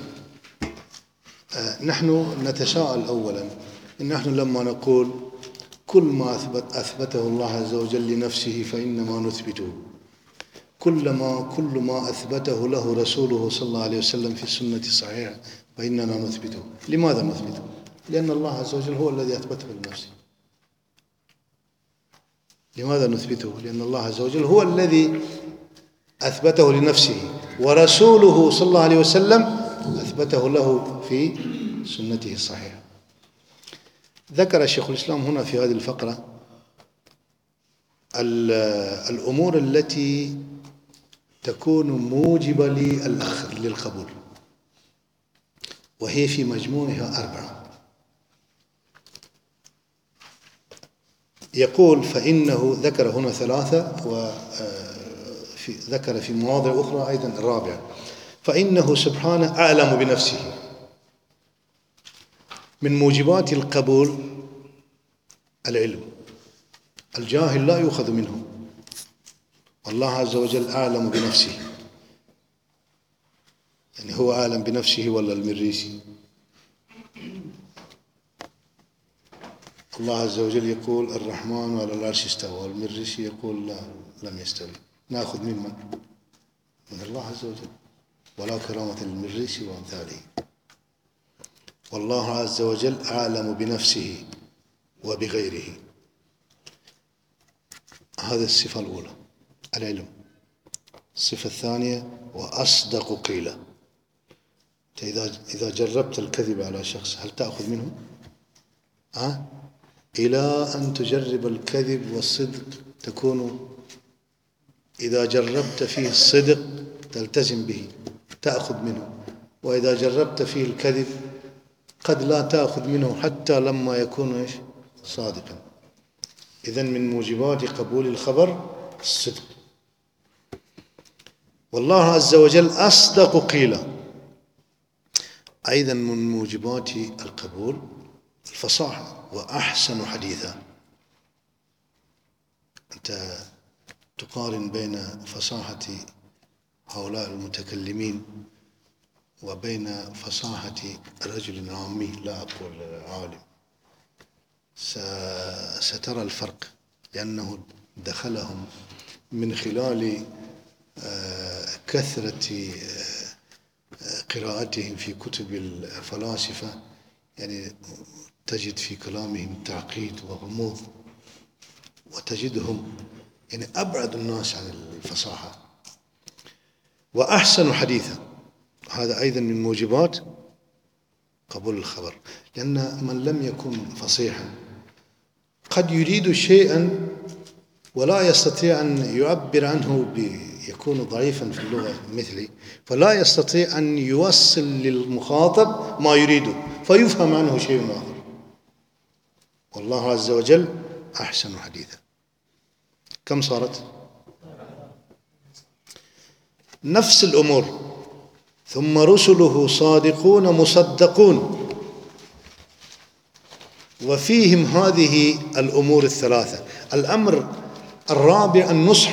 نحن نتساءل أولا، نحن لما نقول كل ما أثبته الله عز وجل لنفسه فإنما نثبته، كل ما أثبته له رسوله صلى الله عليه وسلم في السنة الصحيحة فإننا نثبته. لماذا نثبته؟ لأن الله عز وجل هو الذي أثبته لنفسه. لماذا نثبته؟ لأن الله عز وجل هو الذي أثبته لنفسه، ورسوله صلى الله عليه وسلم أثبته له في سنته الصحيحة. ذكر شيخ الإسلام هنا في هذه الفقرة الأمور التي تكون موجبة للأخذ للقبول، وهي في مجموعها 4. يقول فإنه ذكر هنا 3، وذكر في مواضع أخرى أيضا 4. فإنه سبحانه أعلم بنفسه. من موجبات القبول العلم، الجاهل لا يؤخذ منه، والله عز وجل أعلم بنفسه. يعني هو أعلم بنفسه ولا المريسي؟ الله عز وجل يقول الرحمن على العرش استوى، والمريسي يقول لا لم يستوي. نأخذ من الله عز وجل، ولا كرامة للمريسي وأمثاله. والله عز وجل أعلم بنفسه وبغيره. هذه الصفة الأولى العلم. الصفة الثانية وأصدق قيل. إذا جربت الكذب على شخص هل تأخذ منه؟ إلى أن تجرب الكذب والصدق تكون، إذا جربت فيه الصدق تلتزم به تأخذ منه، وإذا جربت فيه الكذب قد لا تأخذ منه حتى لما يكون صادقا. إذن من موجبات قبول الخبر الصدق. والله عز وجل أصدق قيلا. أيضا من موجبات القبول الفصاحة، وأحسن حديثا. أنت تقارن بين فصاحة هؤلاء المتكلمين وبين فصاحة رجل عامي، لا أقول عالم، سترى الفرق، لأنه دخلهم من خلال كثرة قراءتهم في كتب الفلاسفة. يعني تجد في كلامهم تعقيد وغموض، وتجدهم يعني أبعد الناس عن الفصاحة. وأحسن حديثا، هذا أيضا من موجبات قبول الخبر، لأن من لم يكن فصيحا قد يريد شيئا ولا يستطيع أن يعبر عنه، يكون ضعيفا في اللغة مثلي، فلا يستطيع أن يوصل للمخاطب ما يريده، فيفهم عنه شيء آخر. والله عز وجل أحسن حديثا. كم صارت؟ نفس الأمور. ثم رسله صادقون مصدقون، وفيهم هذه الأمور الثلاثة. الأمر الرابع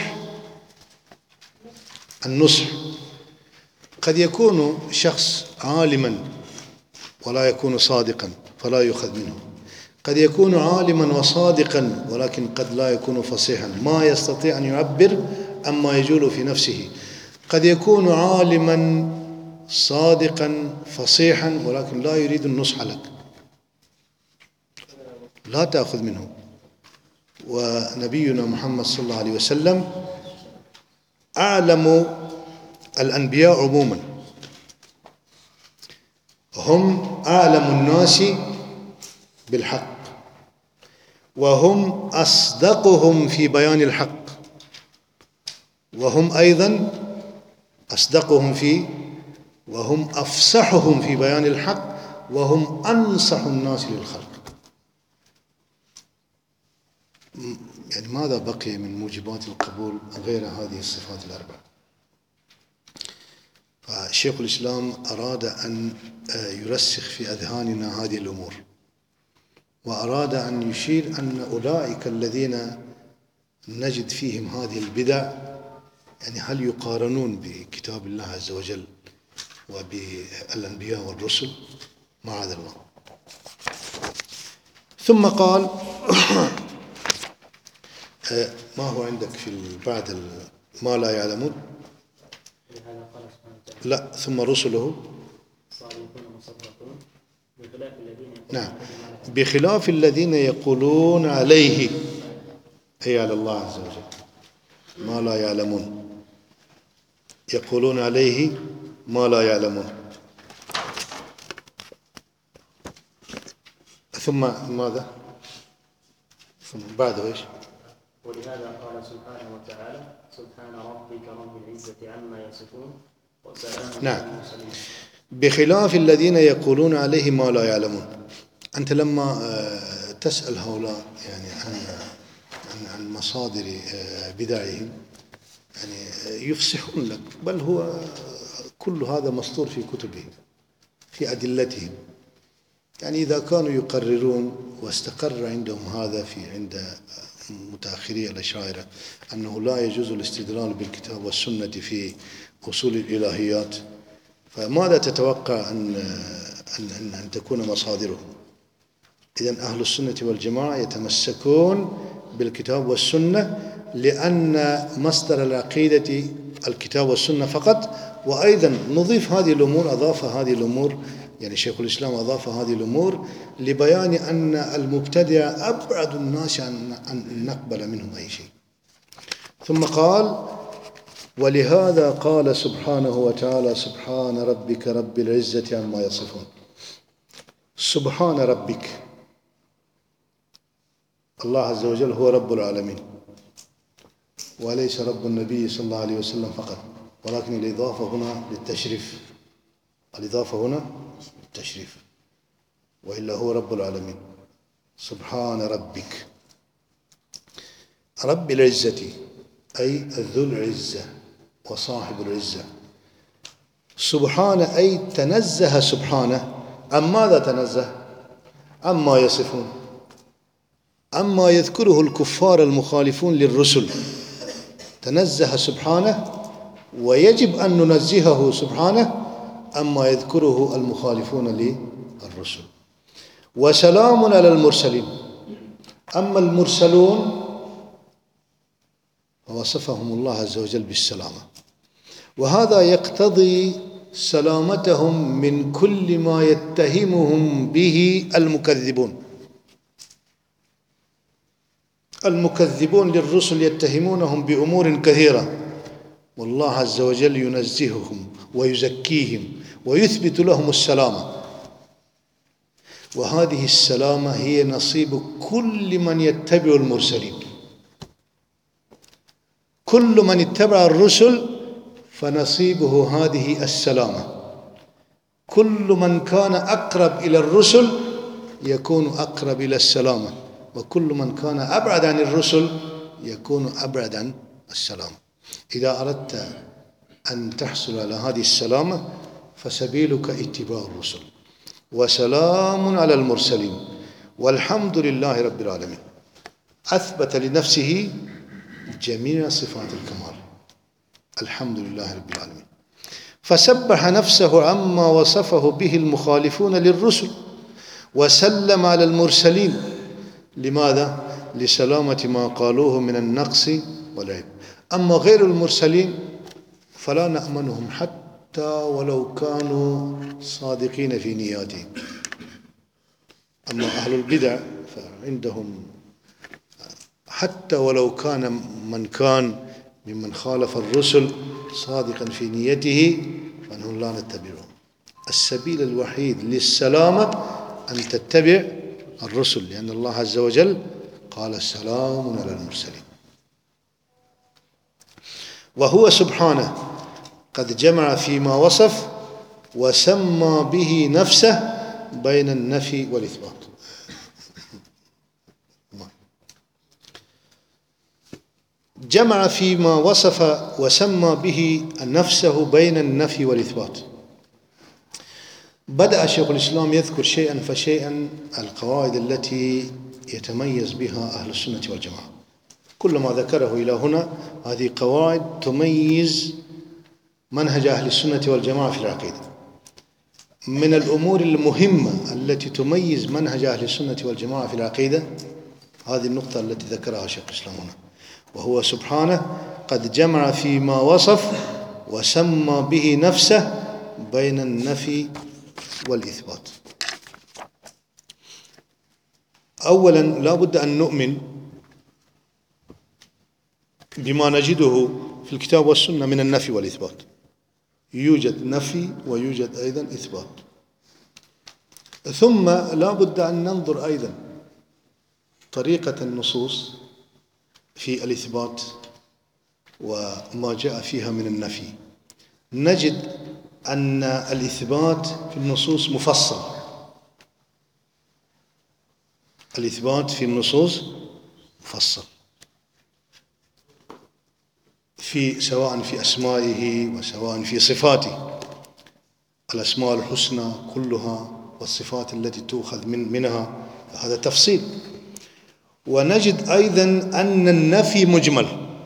النصح. قد يكون شخص عالما ولا يكون صادقا فلا يؤخذ منه، قد يكون عالما وصادقا ولكن قد لا يكون فصيحا، ما يستطيع أن يعبر عما يجول في نفسه. قد يكون عالما صادقا فصيحا ولكن لا يريد النصح لك، لا تأخذ منه. ونبينا محمد صلى الله عليه وسلم أعلم الأنبياء عموما، هم أعلم الناس بالحق، وهم أصدقهم في بيان الحق، وهم أيضا أصدقهم وهم أفصحهم في بيان الحق، وهم أنصح الناس للخلق. يعني ماذا بقي من موجبات القبول غير هذه الصفات الأربع؟ فشيخ الإسلام أراد أن يرسخ في أذهاننا هذه الأمور، وأراد أن يشير أن أولئك الذين نجد فيهم هذه البدع، يعني هل يقارنون بكتاب الله عز وجل وبالأنبياء والرسل؟ معاذ الله. ثم قال ما هو عندك في بعد ما لا يعلمون؟ لا، ثم رسله نعم بخلاف الذين يقولون عليه، أي على الله عز وجل، ما لا يعلمون، يقولون عليه ما لا يعلمون. ثم ماذا؟ ثم بعده ايش؟ ولهذا قال سبحانه وتعالى: سبحان ربك رب العزة عما يصفون وسلام على المرسلين. بخلاف الذين يقولون عليه ما لا يعلمون. أنت لما تسأل هؤلاء يعني عن مصادر بدعهم، يعني يفصحون لك، بل هو كل هذا مسطور في كتبهم في أدلتهم. يعني إذا كانوا يقررون واستقر عندهم هذا عند متأخري الأشاعرة أنه لا يجوز الاستدلال بالكتاب والسنة في أصول الإلهيات، فماذا تتوقع أن تكون مصادرهم؟ إذن أهل السنة والجماعة يتمسكون بالكتاب والسنة، لأن مصدر العقيدة الكتاب والسنة فقط. وأيضا نضيف هذه الأمور، أضاف هذه الأمور، يعني شيخ الإسلام أضاف هذه الأمور لبيان أن المبتدع أبعد الناس عن أن نقبل منهم أي شيء. ثم قال: ولهذا قال سبحانه وتعالى: سبحان ربك رب العزة عما يصفون. سبحان ربك، الله عز وجل هو رب العالمين، وليس رب النبي صلى الله عليه وسلم فقط، ولكن الإضافة هنا للتشريف، الإضافة هنا للتشريف، وإلا هو رب العالمين. سبحان ربك رب العزة، أي ذو العزة، وصاحب العزة. سبحانه أي تنزه سبحانه. عن ماذا تنزه؟ عما يصفون، عما يذكره الكفار المخالفون للرسل. تنزه سبحانه، ويجب أن ننزهه سبحانه عما يذكره المخالفون للرسل. وسلام على المرسلين. أما المرسلون فوصفهم الله عز وجل بالسلامة، وهذا يقتضي سلامتهم من كل ما يتهمهم به المكذبون. المكذبون للرسل يتهمونهم بأمور كثيرة، والله عز وجل ينزههم ويزكيهم ويثبت لهم السلامة. وهذه السلامة هي نصيب كل من يتبع المرسلين. كل من اتبع الرسل فنصيبه هذه السلامة. كل من كان أقرب إلى الرسل يكون أقرب إلى السلامة، وكل من كان أبعد عن الرسل يكون أبعد عن السلامة. إذا أردت أن تحصل على هذه السلامة فسبيلك اتباع الرسل. وسلام على المرسلين والحمد لله رب العالمين. أثبت لنفسه جميع صفات الكمال. الحمد لله رب العالمين. فسبح نفسه عما وصفه به المخالفون للرسل، وسلم على المرسلين. لماذا؟ لسلامة ما قالوه من النقص والعيب. أما غير المرسلين فلا نأمنهم حتى ولو كانوا صادقين في نياتهم. أما أهل البدع فعندهم حتى ولو كان من كان ممن خالف الرسل صادقا في نيته فنحن لا نتبعهم. السبيل الوحيد للسلامة أن تتبع الرسل، لأن الله عز وجل قال سلام على المرسلين. وهو سبحانه قد جمع فيما وصف وسمى به نفسه بين النفي والإثبات. جمع فيما وصف وسمى به نفسه بين النفي والإثبات. بدأ شيخ الإسلام يذكر شيئا فشيئا القواعد التي يتميز بها أهل السنة والجماعة. كل ما ذكره إلى هنا هذه قواعد تميز منهج أهل السنة والجماعة في العقيدة. من الأمور المهمة التي تميز منهج أهل السنة والجماعة في العقيدة هذه النقطة التي ذكرها شيخ الإسلام هنا. وهو سبحانه قد جمع فيما وصف وسمى به نفسه بين النفي والإثبات. أولا لا بد أن نؤمن بما نجده في الكتاب والسنة من النفي والإثبات. يوجد نفي ويوجد أيضا إثبات. ثم لا بد أن ننظر أيضا طريقة النصوص في الإثبات وما جاء فيها من النفي. نجد أن الإثبات في النصوص مفصل. الإثبات في النصوص مفصل سواء في أسمائه وسواء في صفاته. الأسماء الحسنى كلها والصفات التي تؤخذ منها هذا تفصيل. ونجد أيضا أن النفي مجمل.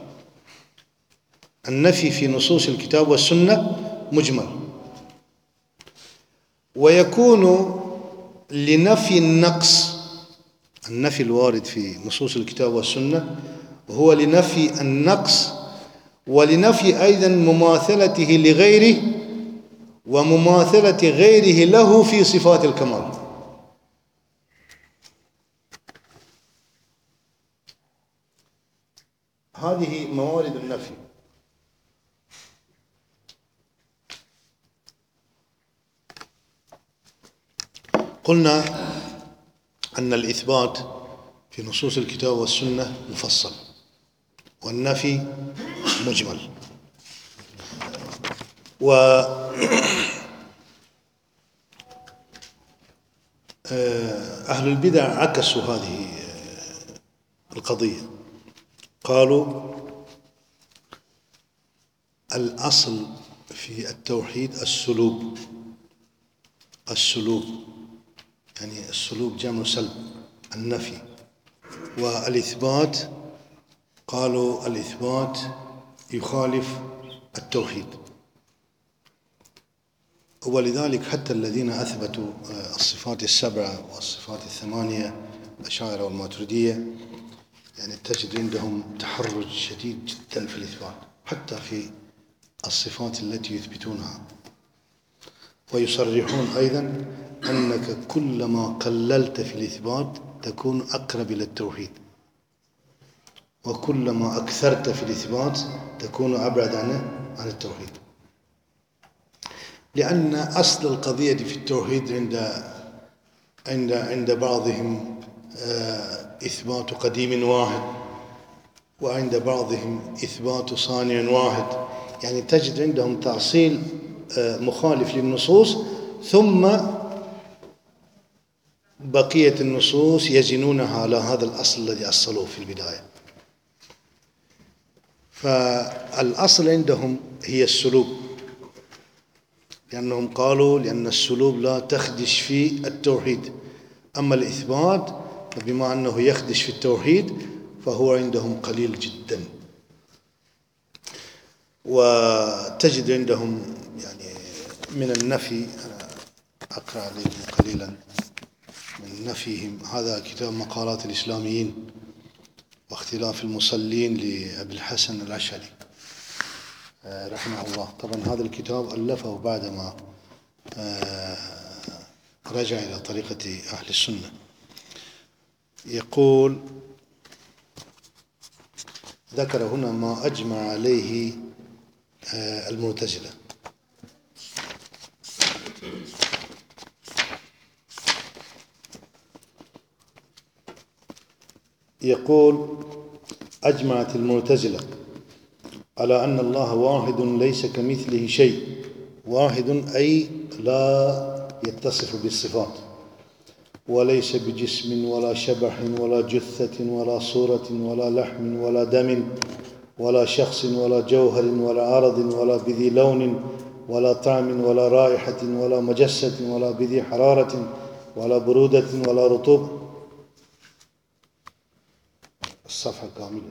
النفي في نصوص الكتاب والسنة مجمل، ويكون لنفي النقص. النفي الوارد في نصوص الكتاب والسنة هو لنفي النقص، ولنفي أيضا مماثلته لغيره ومماثلة غيره له في صفات الكمال. هذه موارد النفي. قلنا أن الإثبات في نصوص الكتاب والسنة مفصل، والنفي مجمل. أهل البدع عكسوا هذه القضية. قالوا الأصل في التوحيد السلوب. يعني السلوب جمع سلب، النفي. والإثبات قالوا الإثبات يخالف التوحيد، ولذلك حتى الذين أثبتوا الصفات السبعة والصفات الثمانية، الأشاعرة والماتريدية، يعني تجد عندهم تحرج شديد جدا في الإثبات حتى في الصفات التي يثبتونها. ويصرحون أيضا أنك كلما قللت في الإثبات تكون أقرب إلى التوحيد، وكلما أكثرت في الإثبات تكون أبعد عن التوحيد. لأن أصل القضية في التوحيد عند بعضهم إثبات قديم واحد، وعند بعضهم إثبات صانع واحد. يعني تجد عندهم تأصيل مخالف للنصوص، ثم بقية النصوص يزنونها على هذا الأصل الذي أصلوه في البداية. فالأصل عندهم هي السلوب، لأنهم قالوا لأن السلوب لا تخدش في التوحيد. أما الإثبات بما أنه يخدش في التوحيد فهو عندهم قليل جدا. وتجد عندهم يعني من النفي، أنا أقرأ عليكم قليلا من نفيهم. هذا كتاب مقالات الإسلاميين واختلاف المصلين لأبي الحسن الأشعري رحمه الله. طبعا هذا الكتاب ألفه بعدما رجع إلى طريقة أهل السنة. يقول، ذكر هنا ما أجمع عليه المعتزلة. يقول: أجمعت المعتزلة على أن الله واحد ليس كمثله شيء. واحد أي لا يتصف بالصفات، وليس بجسم ولا شبح ولا جثة ولا صورة ولا لحم ولا دم ولا شخص ولا جوهر ولا عرض ولا بذي لون ولا طعم ولا رائحة ولا مجسة ولا بذي حرارة ولا برودة ولا رطوبة. الصفحة كاملة.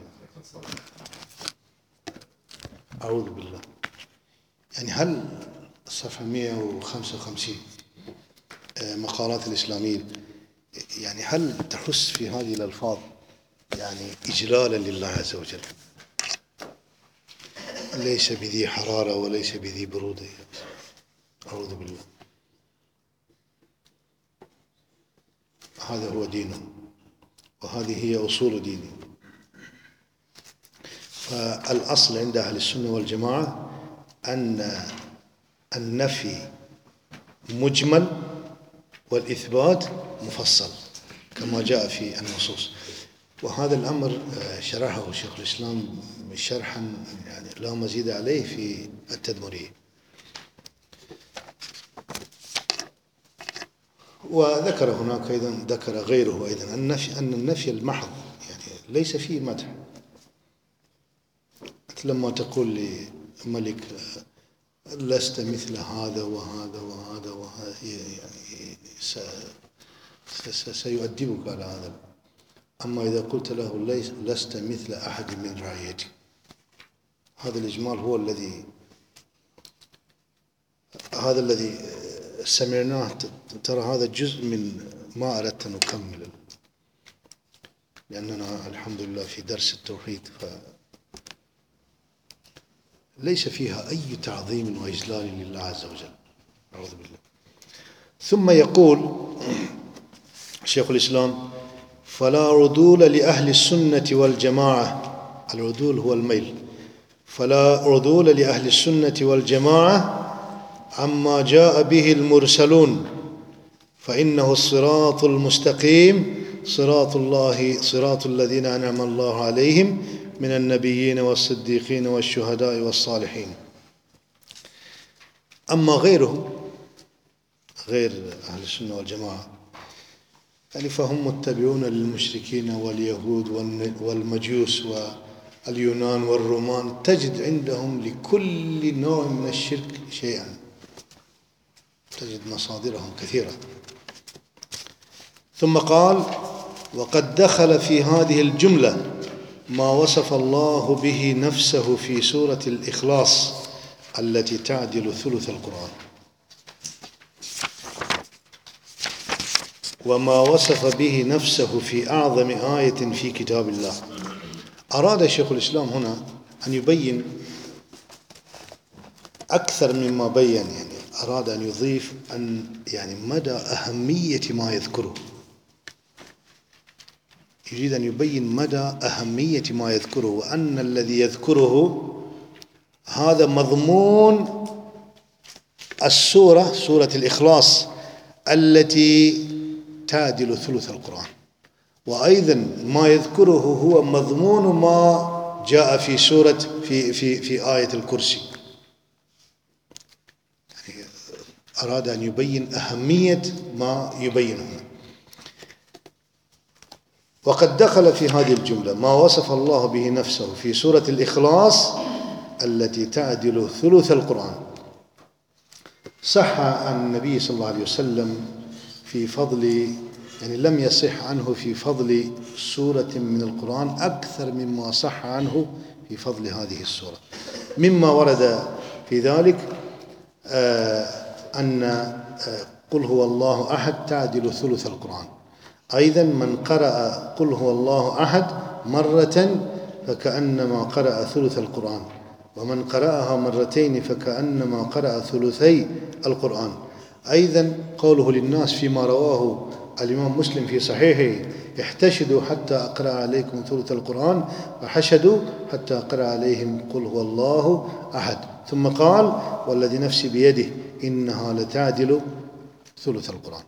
أعوذ بالله. يعني هل الصفحة 155 مقالات الإسلاميين، يعني هل تحس في هذه الألفاظ يعني إجلالا لله عز وجل؟ ليس بذي حرارة وليس بذي برودة. أعوذ بالله. هذا هو دينه، وهذه هي أصول دينه. فالأصل عند أهل السنة والجماعة أن النفي مجمل والإثبات مفصل كما جاء في النصوص. وهذا الأمر شرحه شيخ الإسلام شرحا يعني لا مزيد عليه في التدمرية. وذكر هناك أيضا، ذكر غيره أيضا أن النفي المحض يعني ليس فيه مدح. لما تقول لملك لست مثل هذا وهذا وهذا وهذا، يعني سيؤدبك على هذا. أما إذا قلت له لست مثل أحد من رعيتي، هذا الإجمال هو هذا الذي سمعناه. ترى هذا جزء من ما أردت أن أكمل، لأننا الحمد لله في درس التوحيد ليس فيها أي تعظيم وإجلال لله عز وجل. أعوذ بالله. ثم يقول شيخ الإسلام: فلا عدول لأهل السنة والجماعة. العدول هو الميل. فلا عدول لأهل السنة والجماعة عما جاء به المرسلون، فإنه الصراط المستقيم صراط الله، صراط الذين أنعم الله عليهم من النبيين والصديقين والشهداء والصالحين. أما غيرهم، غير أهل السنة والجماعة، يعني فهم متبعون للمشركين واليهود والمجوس اليونان والرومان تجد عندهم لكل نوع من الشرك شيئا، تجد مصادرهم كثيرة. ثم قال: وقد دخل في هذه الجملة ما وصف الله به نفسه في سورة الإخلاص التي تعدل ثلث القرآن، وما وصف به نفسه في أعظم آية في كتاب الله. أراد شيخ الإسلام هنا أن يبين أكثر مما بين، يعني أراد أن يضيف أن يعني مدى أهمية ما يذكره، يريد أن يبين مدى أهمية ما يذكره، وأن الذي يذكره هذا مضمون السورة، سورة الإخلاص التي تعدل ثلث القرآن. وأيضا ما يذكره هو مضمون ما جاء في سورة في آية الكرسي. يعني أراد أن يبين أهمية ما يبينه. وقد دخل في هذه الجملة ما وصف الله به نفسه في سورة الإخلاص التي تعدل ثلث القرآن. صح عن النبي صلى الله عليه وسلم في فضل، يعني لم يصح عنه في فضل سورة من القرآن أكثر مما صح عنه في فضل هذه السورة. مما ورد في ذلك أن قل هو الله أحد تعدل ثلث القرآن. أيضا من قرأ قل هو الله أحد مرة فكأنما قرأ ثلث القرآن، ومن قرأها مرتين فكأنما قرأ ثلثي القرآن. أيضا قوله للناس فيما رواه الإمام مسلم في صحيحه: احتشدوا حتى أقرأ عليكم ثلث القرآن، فحشدوا حتى أقرأ عليهم قل هو الله أحد. ثم قال: والذي نفسي بيده إنها لتعدل ثلث القرآن.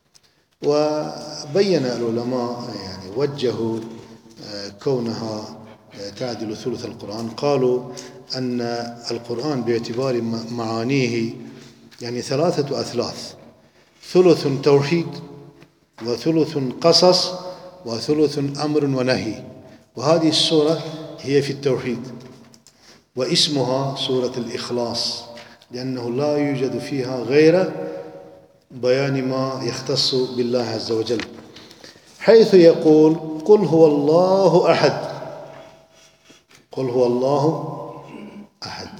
وبين العلماء يعني وجهوا كونها تعدل ثلث القرآن، قالوا أن القرآن باعتبار معانيه يعني ثلاثة أثلاث: ثلث توحيد، وثلث قصص، وثلث أمر ونهي. وهذه السورة هي في التوحيد، واسمها سورة الإخلاص، لأنه لا يوجد فيها غير بيان ما يختص بالله عز وجل، حيث يقول: قل هو الله أحد، قل هو الله أحد.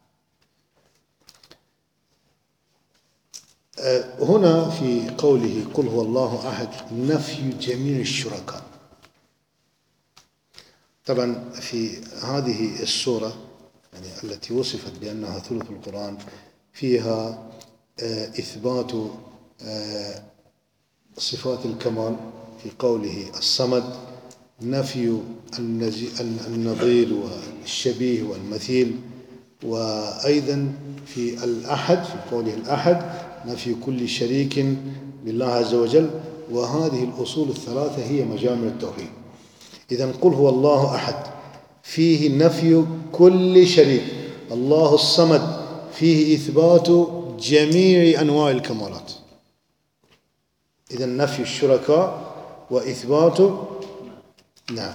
هنا في قوله قل هو الله أحد نفي جميع الشركاء. طبعا في هذه السورة يعني التي وصفت بأنها ثلث القرآن فيها إثبات صفات الكمال في قوله الصمد، نفي النظير والشبيه والمثيل، وأيضا في الأحد في قوله الأحد نفي كل شريك لله عز وجل. وهذه الأصول الثلاثة هي مجامع التوحيد. إذن قل هو الله أحد فيه نفي كل شريك، الله الصمد فيه إثبات جميع أنواع الكمالات. إذن نفي الشركاء وإثبات نعم.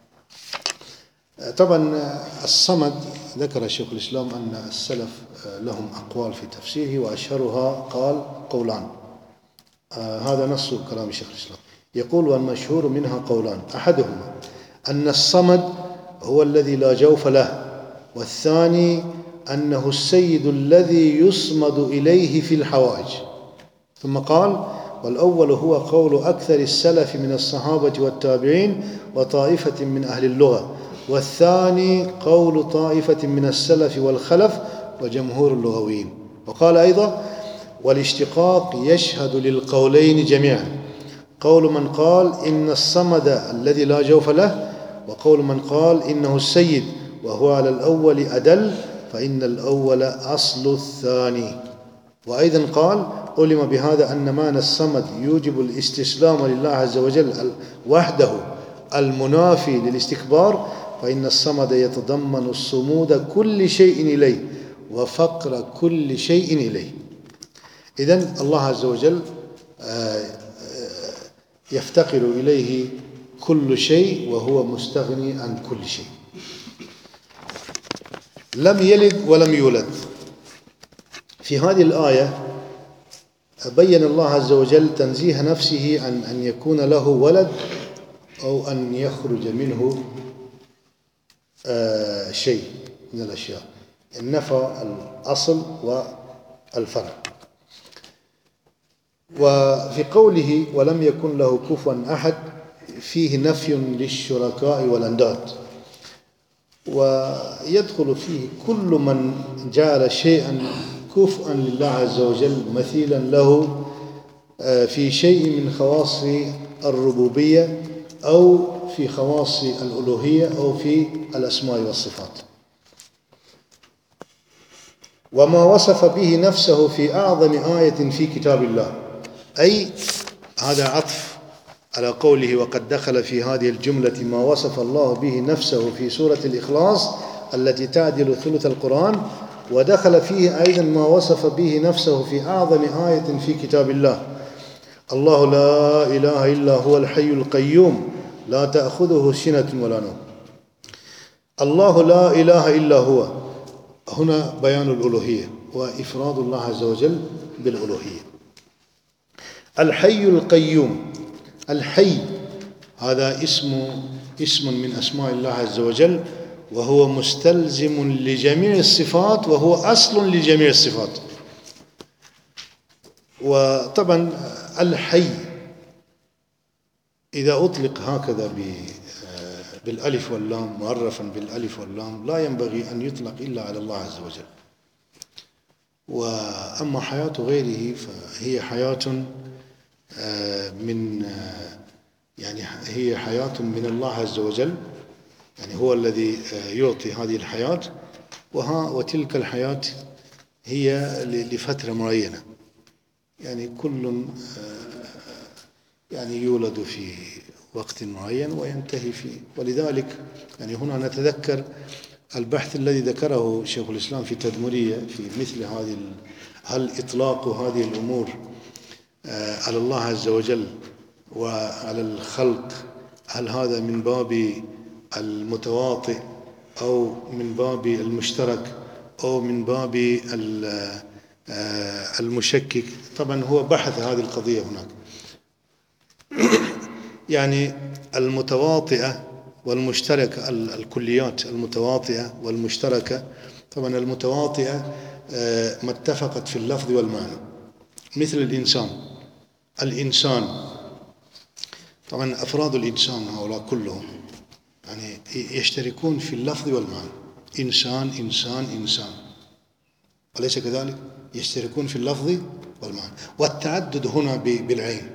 طبعا الصمد ذكر شيخ الإسلام أن السلف لهم أقوال في تفسيره، وأشهرها قال قولان. هذا نص كلام شيخ الإسلام. يقول: والمشهور منها قولان: أحدهما أن الصمد هو الذي لا جوف له، والثاني أنه السيد الذي يصمد إليه في الحوائج. ثم قال: والأول هو قول أكثر السلف من الصحابة والتابعين وطائفة من أهل اللغة، والثاني قول طائفة من السلف والخلف وجمهور اللغويين. وقال أيضا: والاشتقاق يشهد للقولين جميعا، قول من قال إن الصمد الذي لا جوف له، وقول من قال إنه السيد، وهو على الأول أدل، فإن الأول أصل الثاني. وأيضا قال: علم بهذا أن معنى الصمد يوجب الاستسلام لله عز وجل وحده المنافي للاستكبار، فإن الصمد يتضمن الصمود كل شيء إليه وفقر كل شيء إليه. إذن الله عز وجل يفتقر إليه كل شيء، وهو مستغني عن كل شيء. لم يلد ولم يولد. في هذه الآية بين الله عز وجل تنزيه نفسه عن أن يكون له ولد أو أن يخرج منه شيء من الأشياء، نفى الأصل والفرع. وفي قوله ولم يكن له كفوا أحد فيه نفي للشركاء والأنداد، ويدخل فيه كل من جعل شيئا كفءا لله عز وجل مثيلا له في شيء من خواص الربوبية أو في خواص الألوهية أو في الأسماء والصفات. وما وصف به نفسه في أعظم آية في كتاب الله، أي هذا عطف على قوله وقد دخل في هذه الجملة ما وصف الله به نفسه في سورة الإخلاص التي تعدل ثلث القرآن، ودخل فيه أيضا ما وصف به نفسه في أعظم آية في كتاب الله: الله لا إله إلا هو الحي القيوم لا تأخذه سنة ولا نوم. الله لا إله إلا هو، هنا بيان الألوهية وإفراد الله عز وجل بالألوهية. الحي القيوم، الحي هذا اسم من أسماء الله عز وجل، وهو مستلزم لجميع الصفات، وهو أصل لجميع الصفات. وطبعا الحي إذا أطلق هكذا بالألف واللام، معرفا بالألف واللام، لا ينبغي أن يطلق إلا على الله عز وجل. وأما حياة غيره فهي حياة هي حياة من الله عز وجل، يعني هو الذي يعطي هذه الحياة، وتلك الحياة هي لفترة معينة، يعني كل يولد في وقت معين وينتهي فيه. ولذلك هنا نتذكر البحث الذي ذكره شيخ الإسلام في تدمرية في مثل هذه، هل إطلاق هذه الأمور على الله عز وجل وعلى الخلق، هل هذا من باب المتواطئ أو من باب المشترك أو من باب المشكك؟ طبعا هو بحث هذه القضية هناك. يعني المتواطئة والمشتركة، الكليات المتواطئة والمشتركة. طبعا المتواطئة ما اتفقت في اللفظ والمعنى، مثل الإنسان طبعا أفراد الإنسان هؤلاء كلهم يشتركون في اللفظ والمعنى، إنسان إنسان إنسان، أليس كذلك؟ يشتركون في اللفظ والمعنى. والتعدد هنا بالعين،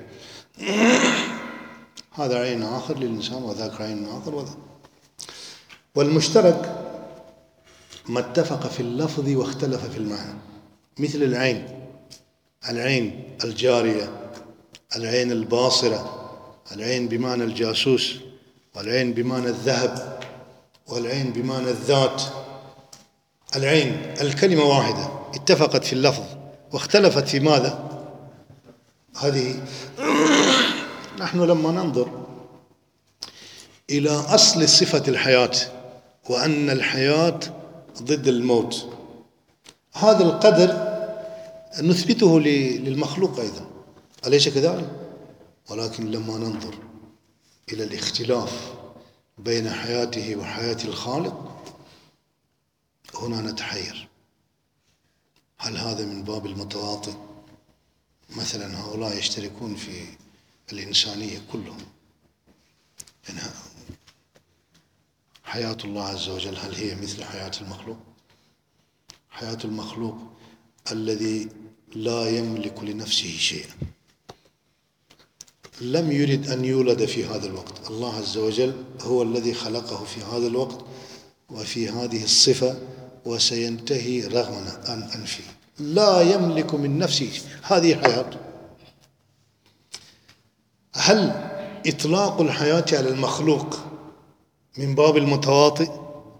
هذا عين آخر للإنسان وذاك عين آخر وذاك. والمشترك ما اتفق في اللفظ واختلف في المعنى، مثل العين الجارية، العين الباصرة، العين بمعنى الجاسوس، والعين بمعنى الذهب، والعين بمعنى الذات. العين الكلمة واحدة اتفقت في اللفظ واختلفت في ماذا؟ هذه نحن لما ننظر إلى أصل صفة الحياة، وأن الحياة ضد الموت، هذا القدر نثبته للمخلوق أيضا، أليس كذلك؟ ولكن لما ننظر إلى الاختلاف بين حياته وحياة الخالق، هنا نتحير. هل هذا من باب المتواطئ؟ مثلا هؤلاء يشتركون في الإنسانية كلهم، يعني حياة الله عز وجل هل هي مثل حياة المخلوق؟ حياة المخلوق الذي لا يملك لنفسه شيئا، لم يرد أن يولد في هذا الوقت، الله عز وجل هو الذي خلقه في هذا الوقت وفي هذه الصفة، وسينتهي رغم أنفه، لا يملك من نفسه. هذه حياة. هل إطلاق الحياة على المخلوق من باب المتواطئ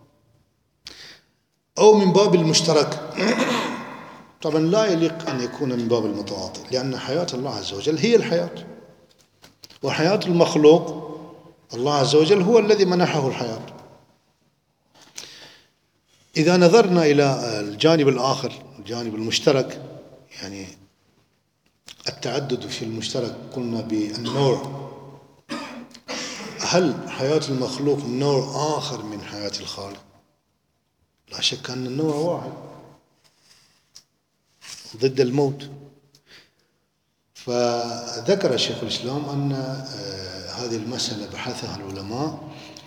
أو من باب المشترك؟ طبعا لا يليق أن يكون من باب المتواطئ، لأن حياة الله عز وجل هي الحياة، وحياة المخلوق الله عز وجل هو الذي منحه الحياة. إذا نظرنا إلى الجانب الآخر، الجانب المشترك، يعني التعدد في المشترك، قلنا بالنوع، هل حياة المخلوق نوع آخر من حياة الخالق؟ لا شك أن النوع واحد ضد الموت. فذكر شيخ الإسلام أن هذه المسألة بحثها العلماء،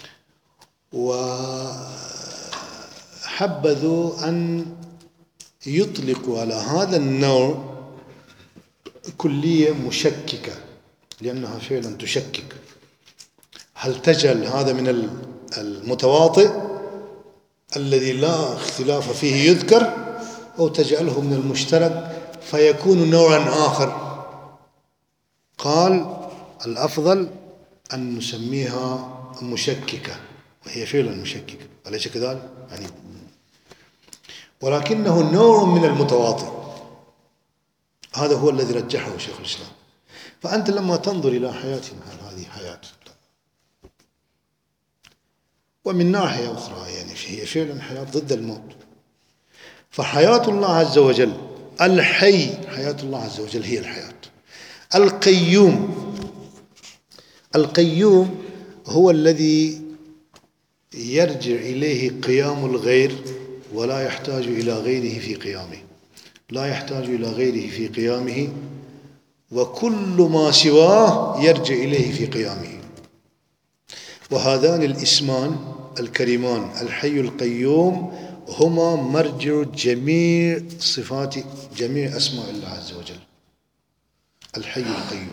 وحبذوا أن يطلقوا على هذا النوع كلية مشككة، لأنها فعلا تشكك. هل تجعل هذا من المتواطئ الذي لا اختلاف فيه يذكر، أو تجعله من المشترك فيكون نوعا آخر؟ قال الأفضل أن نسميها مشككة، وهي فعلا مشككة، أليس كذلك؟ يعني ولكنه نوع من المتواطئ، هذا هو الذي رجحه شيخ الإسلام. فأنت لما تنظر إلى حياتنا، هذه حياة، ومن ناحية أخرى يعني هي فعلا حياة ضد الموت. فحياة الله عز وجل الحي، حياة الله عز وجل هي الحياة. القيوم هو الذي يرجع إليه قيام الغير، ولا يحتاج إلى غيره في قيامه، لا يحتاج إلى غيره في قيامه، وكل ما سواه يرجع إليه في قيامه. وهذان الاسمان الكريمان الحي القيوم هما مرجع جميع صفات، جميع أسماء الله عز وجل. الحي القيوم،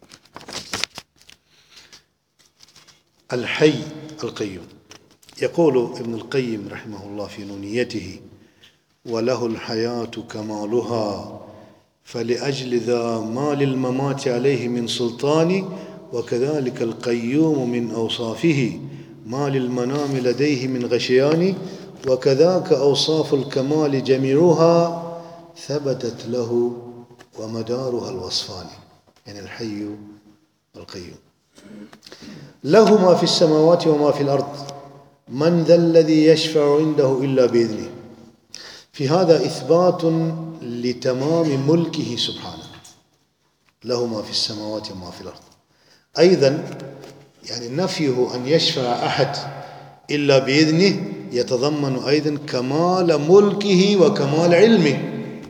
الحي القيوم. يقول ابن القيم رحمه الله في نونيته: وله الحياة كمالها، فلأجل ذا ما للممات عليه من سلطان، وكذلك القيوم من أوصافه ما للمنام لديه من غشيان، وكذاك أوصاف الكمال جميعها ثبتت له ومدارها الوصفان. يعني الحي القيوم. له ما في السماوات وما في الأرض، من ذا الذي يشفع عنده إلا بإذنه. في هذا إثبات لتمام ملكه سبحانه، له ما في السماوات وما في الأرض. أيضا يعني نفيه أن يشفع أحد إلا بإذنه يتضمن أيضا كمال ملكه وكمال علمه،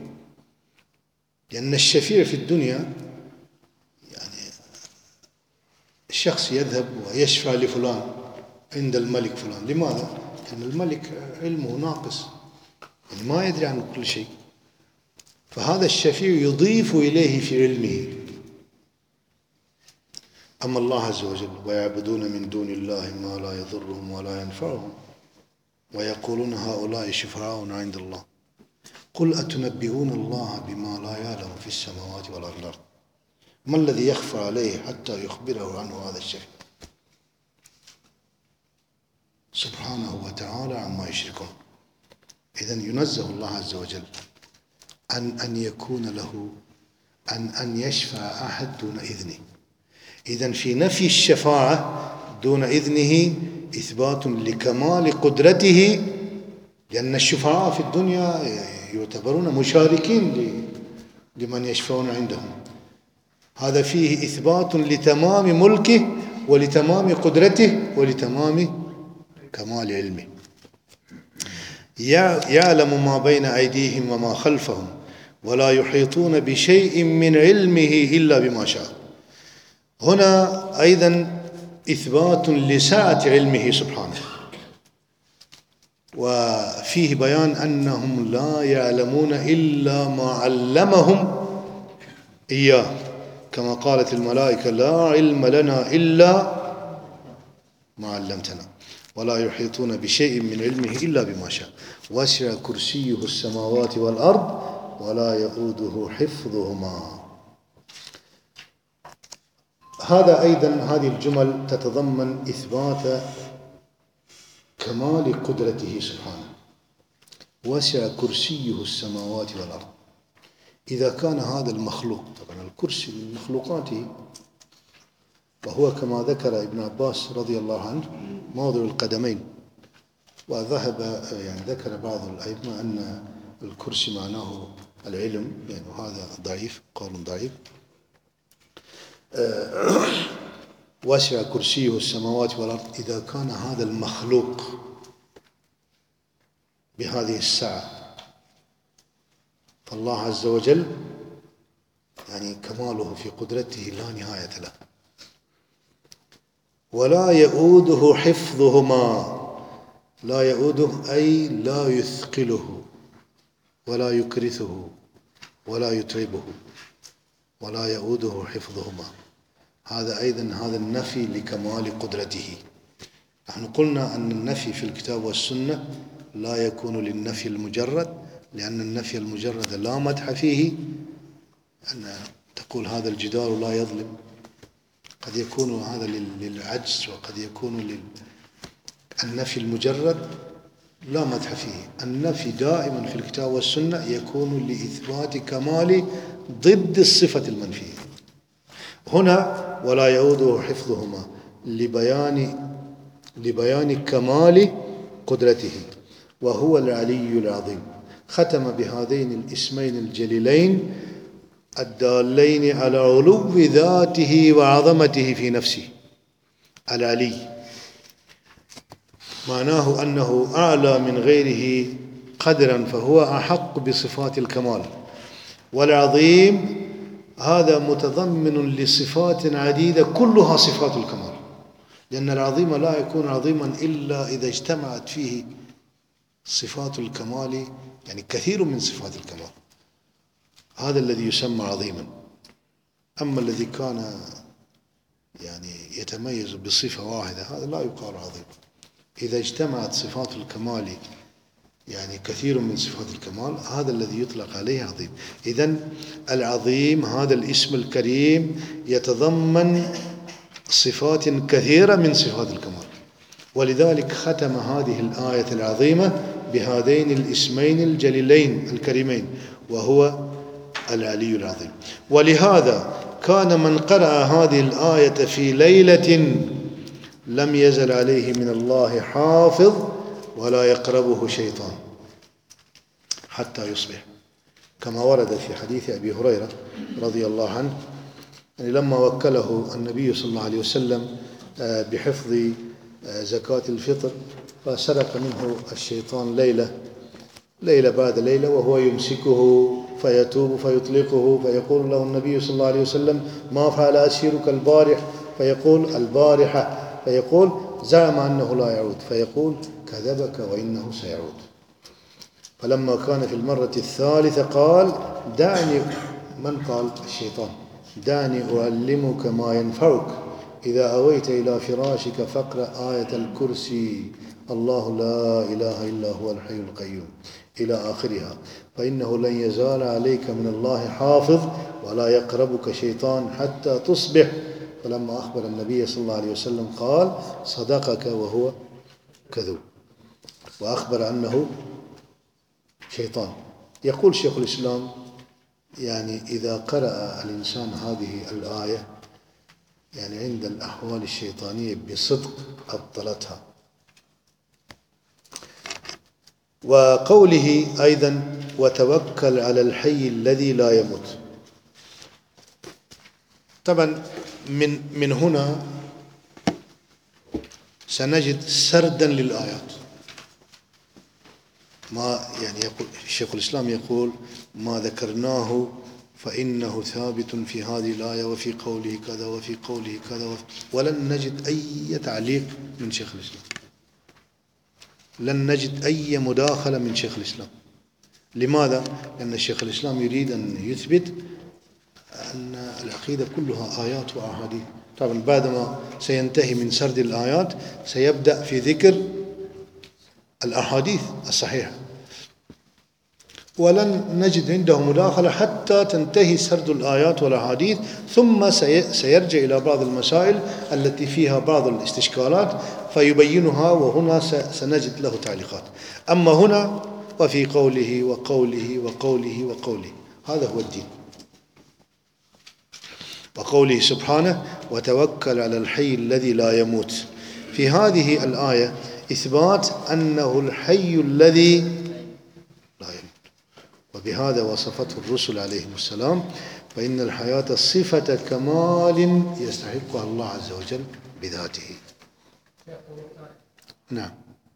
لأن الشفيع في الدنيا يعني الشخص يذهب ويشفع لفلان عند الملك فلان. لماذا؟ لأن الملك علمه ناقص، يعني ما يدري عن كل شيء، فهذا الشفيع يضيف إليه في علمه. أما الله عز وجل: ويعبدون من دون الله ما لا يضرهم ولا ينفعهم ويقولون هؤلاء شفعاؤنا عند الله، قل أتنبئون الله بما لا يعلم في السماوات ولا في الأرض، ما الذي يخفى عليه حتى يخبره عنه هذا الشفيع سبحانه وتعالى عما يشركون. إذن ينزه الله عز وجل عن أن يكون له أن يشفع أحد دون إذنه. إذن في نفي الشفاعة دون إذنه إثبات لكمال قدرته، لأن الشفعاء في الدنيا يعتبرون مشاركين لمن يشفعون عندهم. هذا فيه إثبات لتمام ملكه ولتمام قدرته ولتمام كمال علمه. يعلم ما بين أيديهم وما خلفهم ولا يحيطون بشيء من علمه إلا بما شاء. هنا أيضا إثبات لسعة علمه سبحانه، وفيه بيان أنهم لا يعلمون إلا ما علمهم إياه، كما قالت الملائكة: لا علم لنا إلا ما علمتنا، ولا يحيطون بشيء من علمه إلا بما شاء، وسع كرسيه السماوات والأرض ولا يؤوده حفظهما. هذا أيضا، هذه الجمل تتضمن إثبات كمال قدرته سبحانه. وسع كرسيه السماوات والأرض. إذا كان هذا المخلوق، طبعا الكرسي من مخلوقاته، وهو كما ذكر ابن عباس رضي الله عنه موضع القدمين، وذهب يعني ذكر بعض الأئمة أن الكرسي معناه العلم، يعني هذا ضعيف، قول ضعيف. وسع كرسيه السماوات والأرض، إذا كان هذا المخلوق بهذه السعة فالله عز وجل يعني كماله في قدرته لا نهاية له. ولا يؤوده حفظهما، لا يؤوده أي لا يثقله ولا يكرثه ولا يتعبه، ولا يؤوده حفظهما. هذا أيضا هذا النفي لكمال قدرته. نحن قلنا أن النفي في الكتاب والسنة لا يكون للنفي المجرد، لأن النفي المجرد لا مدح فيه. أن تقول هذا الجدار لا يظلم، قد يكون هذا للعجز، وقد يكون النفي المجرد لا مدح فيه. النفي دائما في الكتاب والسنة يكون لإثبات كمال ضد الصفة المنفية. هنا ولا يؤوده حفظهما لبيان كمال قدرته وهو العلي العظيم. ختم بهذين الاسمين الجليلين الدالين على علو ذاته وعظمته في نفسه. العلي معناه أنه أعلى من غيره قدرا، فهو أحق بصفات الكمال. والعظيم هذا متضمن لصفات عديدة كلها صفات الكمال، لأن العظيم لا يكون عظيما إلا إذا اجتمعت فيه صفات الكمال، يعني كثير من صفات الكمال، هذا الذي يسمى عظيما. أما الذي كان يعني يتميز بصفة واحدة هذا لا يقال عظيم. إذا اجتمعت صفات الكمال يعني كثير من صفات الكمال هذا الذي يطلق عليه عظيم. إذن العظيم هذا الاسم الكريم يتضمن صفات كثيرة من صفات الكمال، ولذلك ختم هذه الآية العظيمة بهذين الاسمين الجليلين الكريمين، وهو العلي العظيم. ولهذا كان من قرأ هذه الآية في ليلة لم يزل عليه من الله حافظ ولا يقربه شيطان حتى يصبح، كما ورد في حديث أبي هريرة رضي الله عنه، يعني لما وكله النبي صلى الله عليه وسلم بحفظ زكاة الفطر فسرق منه الشيطان ليلة بعد ليلة، وهو يمسكه فيتوب فيطلقه، فيقول له النبي صلى الله عليه وسلم ما فعل أسيرك البارح؟ فيقول البارحة، فيقول زعم أنه لا يعود، فيقول كذبك وإنه سيعود. فلما كان في المرة الثالثة قال دعني، من قال؟ الشيطان، دعني أعلمك ما ينفعك، إذا أويت إلى فراشك فاقرأ آية الكرسي الله لا إله إلا هو الحي القيوم إلى آخرها، فإنه لن يزال عليك من الله حافظ ولا يقربك شيطان حتى تصبح. فلما أخبر النبي صلى الله عليه وسلم قال صدقك وهو كذوب، وأخبر أنه شيطان. يقول شيخ الإسلام يعني إذا قرأ الإنسان هذه الآية يعني عند الأحوال الشيطانية بصدق أبطلتها. وقوله أيضا وتوكل على الحي الذي لا يموت. طبعا من هنا سنجد سردا للآيات. ما يعني يقول الشيخ الإسلام يقول ما ذكرناه فإنه ثابت في هذه الآية وفي قوله كذا وفي قوله كذا ولن نجد أي تعليق من شيخ الإسلام، لن نجد أي مداخلة من شيخ الإسلام. لماذا؟ لأن شيخ الإسلام يريد أن يثبت أن العقيدة كلها آيات وأحاديث. طبعا بعدما سينتهي من سرد الآيات سيبدأ في ذكر الأحاديث الصحيحة، ولن نجد عنده مداخلة حتى تنتهي سرد الآيات والأحاديث، ثم سيرجع إلى بعض المسائل التي فيها بعض الاستشكالات فيبينها، وهنا سنجد له تعليقات. أما هنا وفي قوله وقوله وقوله وقوله، هذا هو الدين. وقوله سبحانه وتوكل على الحي الذي لا يموت. في هذه الآية إثبات أنه الحي الذي لا يموت، وبهذا وصفته الرسل عليهم السلام، فإن الحياة صفة كمال يستحقها الله عز وجل بذاته. نعم.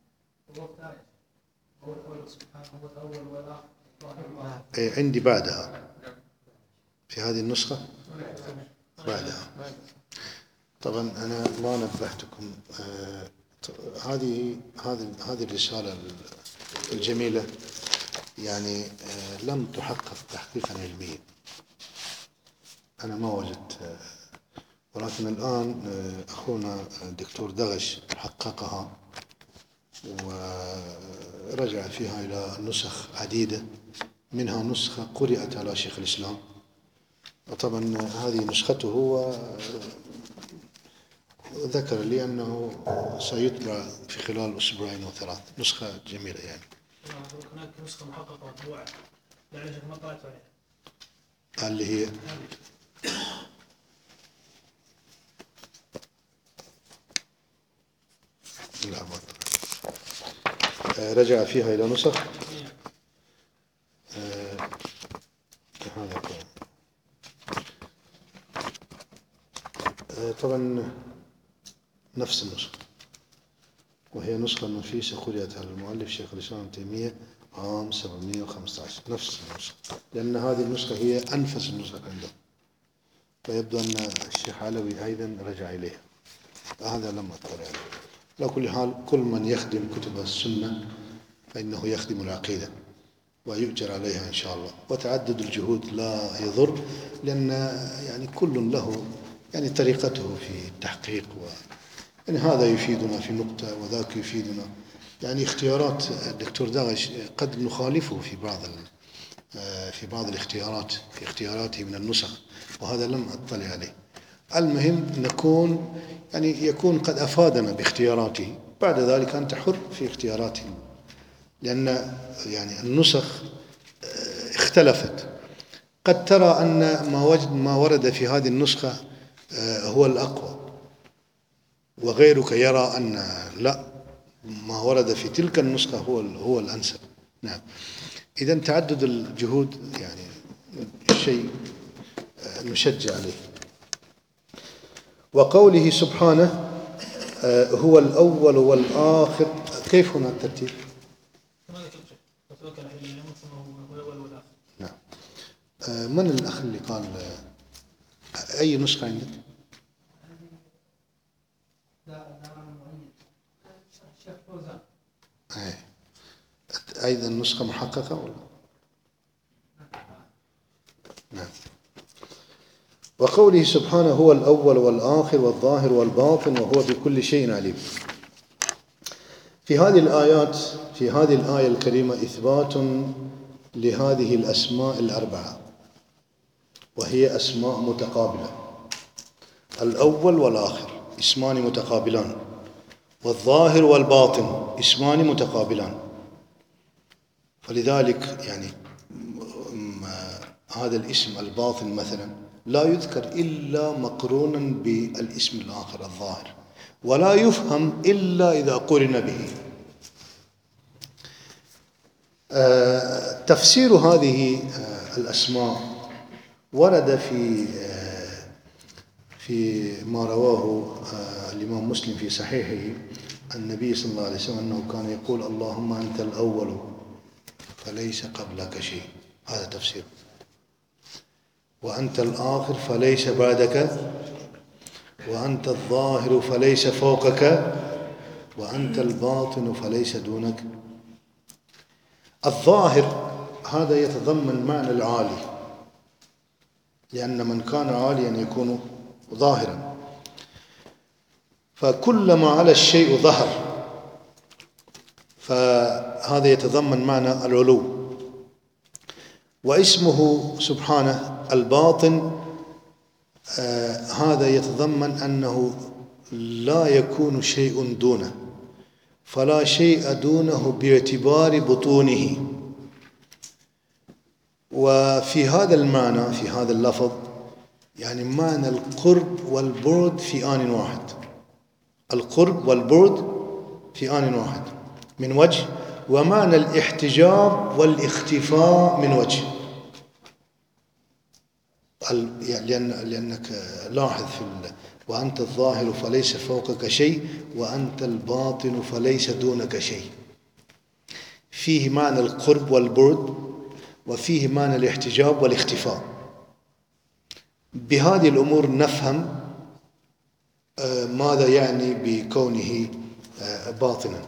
عندي بعدها في هذه النسخة بعدها. طبعا أنا ما نبهتكم، هذه الرسالة الجميلة يعني لم تحقق تحقيقا علميا، أنا ما وجدت، ولكن الآن أخونا الدكتور دغش حققها ورجع فيها إلى نسخ عديدة، منها نسخة قرأت على شيخ الإسلام، وطبعا هذه نسخته، وذكر لي أنه سيطبع في خلال أسبوعين أو ثلاث. نسخة جميلة يعني. هناك نسخة محققة مطبوعة يعني ما طلعت عليها، اللي هي لا ما رجع فيها إلى نسخ. هذا طبعا نفس النسخة، وهي نسخة نفيسة قرأت على المؤلف شيخ الإسلام ابن تيمية عام 715، نفس النسخة، لأن هذه النسخة هي أنفس النسخة عنده، فيبدو أن الشيخ علوي أيضا رجع إليها، هذا لم أطلع عليه. على كل حال كل من يخدم كتب السنة فإنه يخدم العقيدة ويؤجر عليها إن شاء الله، وتعدد الجهود لا يضر، لأن يعني كل له يعني طريقته في التحقيق، يعني هذا يفيدنا في نقطة وذاك يفيدنا، يعني اختيارات الدكتور دغش قد نخالفه في بعض الاختيارات، في اختياراته من النسخ، وهذا لم أطلع عليه. المهم نكون يعني يكون قد أفادنا باختياراته، بعد ذلك أنت حر في اختياراته، لأن يعني النسخ اختلفت، قد ترى أن ما ورد في هذه النسخة هو الأقوى، وغيرك يرى أن لا، ما ورد في تلك النسخة هو الأنسب. نعم. إذا تعدد الجهود يعني شيء نشجع عليه. وقوله سبحانه هو الأول والآخر، كيف هنا الترتيب؟ نعم. من الأخ اللي قال أي نسخة عندك؟ أيضا نسخة محققة ولا؟ نعم. وقوله سبحانه هو الأول والآخر والظاهر والباطن وهو بكل شيء عليم. في هذه الآية الكريمة إثبات لهذه الأسماء الأربعة، وهي أسماء متقابلة. الأول والآخر اسمان متقابلان، والظاهر والباطن اسمان متقابلان، فلذلك يعني هذا الاسم الباطن مثلا لا يذكر إلا مقرونا بالاسم الآخر الظاهر، ولا يفهم إلا إذا قرن به. تفسير هذه الأسماء ورد في ما رواه الإمام مسلم في صحيحه النبي صلى الله عليه وسلم أنه كان يقول اللهم أنت الأول فليس قبلك شيء، هذا تفسير، وأنت الآخر فليس بعدك، وأنت الظاهر فليس فوقك، وأنت الباطن فليس دونك. الظاهر هذا يتضمن معنى العالي، لأن من كان عاليا يكون ظاهرا، فكلما على الشيء ظهر، فهذا يتضمن معنى العلو. واسمه سبحانه الباطن هذا يتضمن أنه لا يكون شيء دونه، فلا شيء دونه باعتبار بطونه. وفي هذا المعنى، في هذا اللفظ، يعني معنى القرب والبعد في آن واحد، القرب والبعد في آن واحد من وجه، ومعنى الاحتجاب والاختفاء من وجه. لأنك لاحظ وأنت الظاهر فليس فوقك شيء وأنت الباطن فليس دونك شيء، فيه معنى القرب والبعد، وفيه معنى الاحتجاب والاختفاء. بهذه الأمور نفهم ماذا يعني بكونه باطنا.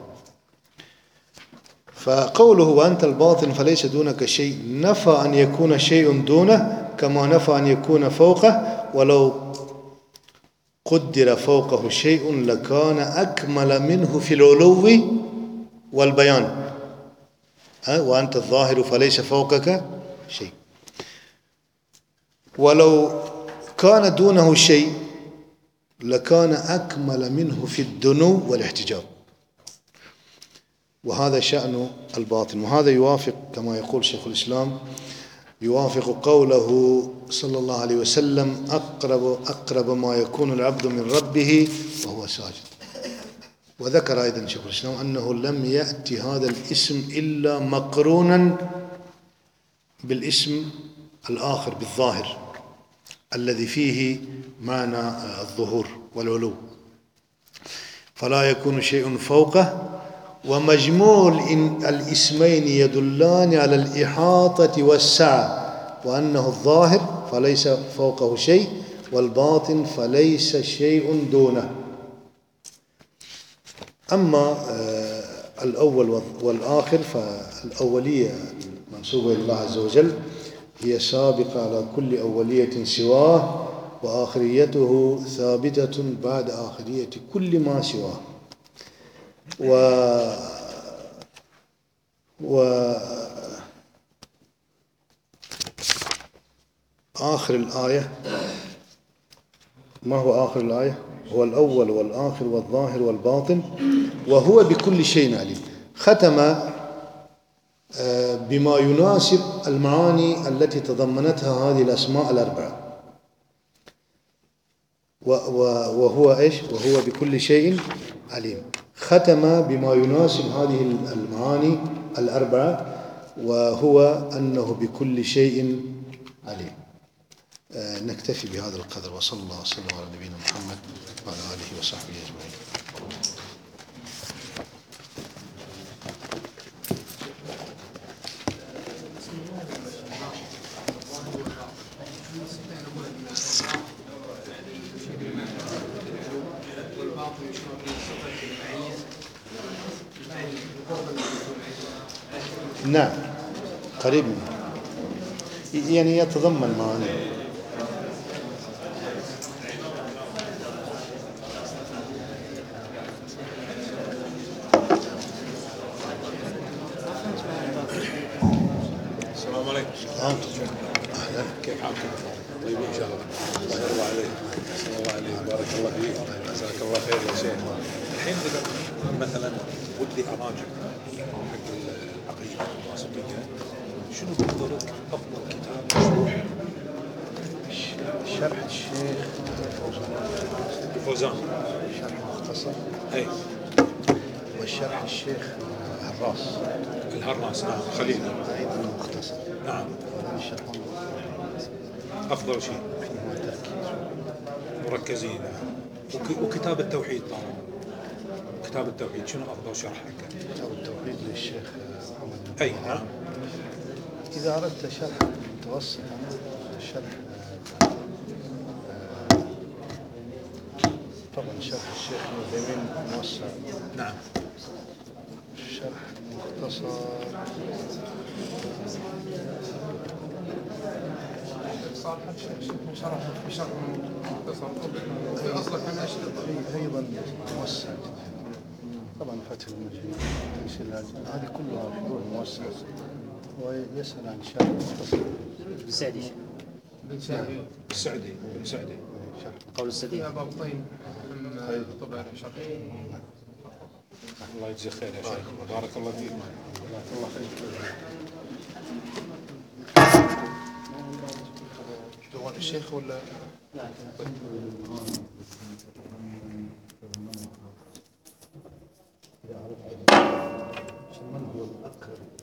فقوله وأنت الباطن فليس دونك شيء نفى أن يكون شيء دونه، كما نفى أن يكون فوقه، ولو قدر فوقه شيء لكان أكمل منه في العلو والبيان. وأنت الظاهر فليس فوقك شيء. ولو كان دونه شيء لكان أكمل منه في الدنو والاحتجاب، وهذا شأن الباطن. وهذا يوافق كما يقول شيخ الإسلام، يوافق قوله صلى الله عليه وسلم أقرب ما يكون العبد من ربه وهو ساجد. وذكر أيضا شيخ الإسلام أنه لم يأتي هذا الاسم إلا مقرونا بالاسم الآخر بالظاهر الذي فيه معنى الظهور والعلو، فلا يكون شيء فوقه. ومجموع الاسمين يدلان على الإحاطة والسعة، وأنه الظاهر فليس فوقه شيء والباطن فليس شيء دونه. أما الأول والآخر فالأولية المنسوبة إلى الله عز وجل هي سابقة على كل أولية سواه، وآخريته ثابتة بعد آخرية كل ما سواه. آخر الآية، ما هو آخر الآية؟ هو الأول والآخر والظاهر والباطن وهو بكل شيء عليم. ختم بما يناسب المعاني التي تضمنتها هذه الأسماء الأربعة. وهو إيش؟ وهو بكل شيء عليم. ختم بما يناسب هذه المعاني الأربعة، وهو أنه بكل شيء عليم. نكتفي بهذا القدر، وصلى الله وسلم على نبينا محمد وعلى آله وصحبه أجمعين. نعم قريب منه، يعني يتضمن معاني. السلام عليكم. أهلا، كيف حالكم؟ طيبين إن شاء الله. الله عليك. الله عليك. بارك الله فيك. جزاك الله خير يا شيخ. الحين إذا مثلا ودي أراجع حق العقيدة الواسطية، شنو بنظرك أفضل كتاب مشروح؟ شرح الشيخ فوزان. شرح مختصر. أي. والشرح الشيخ الهراس. نعم. خليل. أيضا مختصر. نعم. أفضل شيء. مركزين. وكتاب التوحيد طبعا. كتاب التوحيد شنو أفضل شرح حقه؟ كتاب التوحيد للشيخ محمد. أي نعم. إذا أردت شرح متوسط شرح طبعا شرح الشيخ عثيمين موسع. نعم. شرح مختصر صار الشيخ شرح بشرح مختصر في أصلك من أشرطة أيضا موسع. طبعا فتح المجيد تيسير العزيز هذه كلها فروع موسع. ويسأل عن شرح مختصر السعدي. السعدي. قول السعدي. فيها ضبطين من طبع شرح. الله يجزيك خير يا شيخ. بارك الله فيك. جزاك الله خير. تبغون الشيخ ولا؟ إذا عرفت من هو الأقرب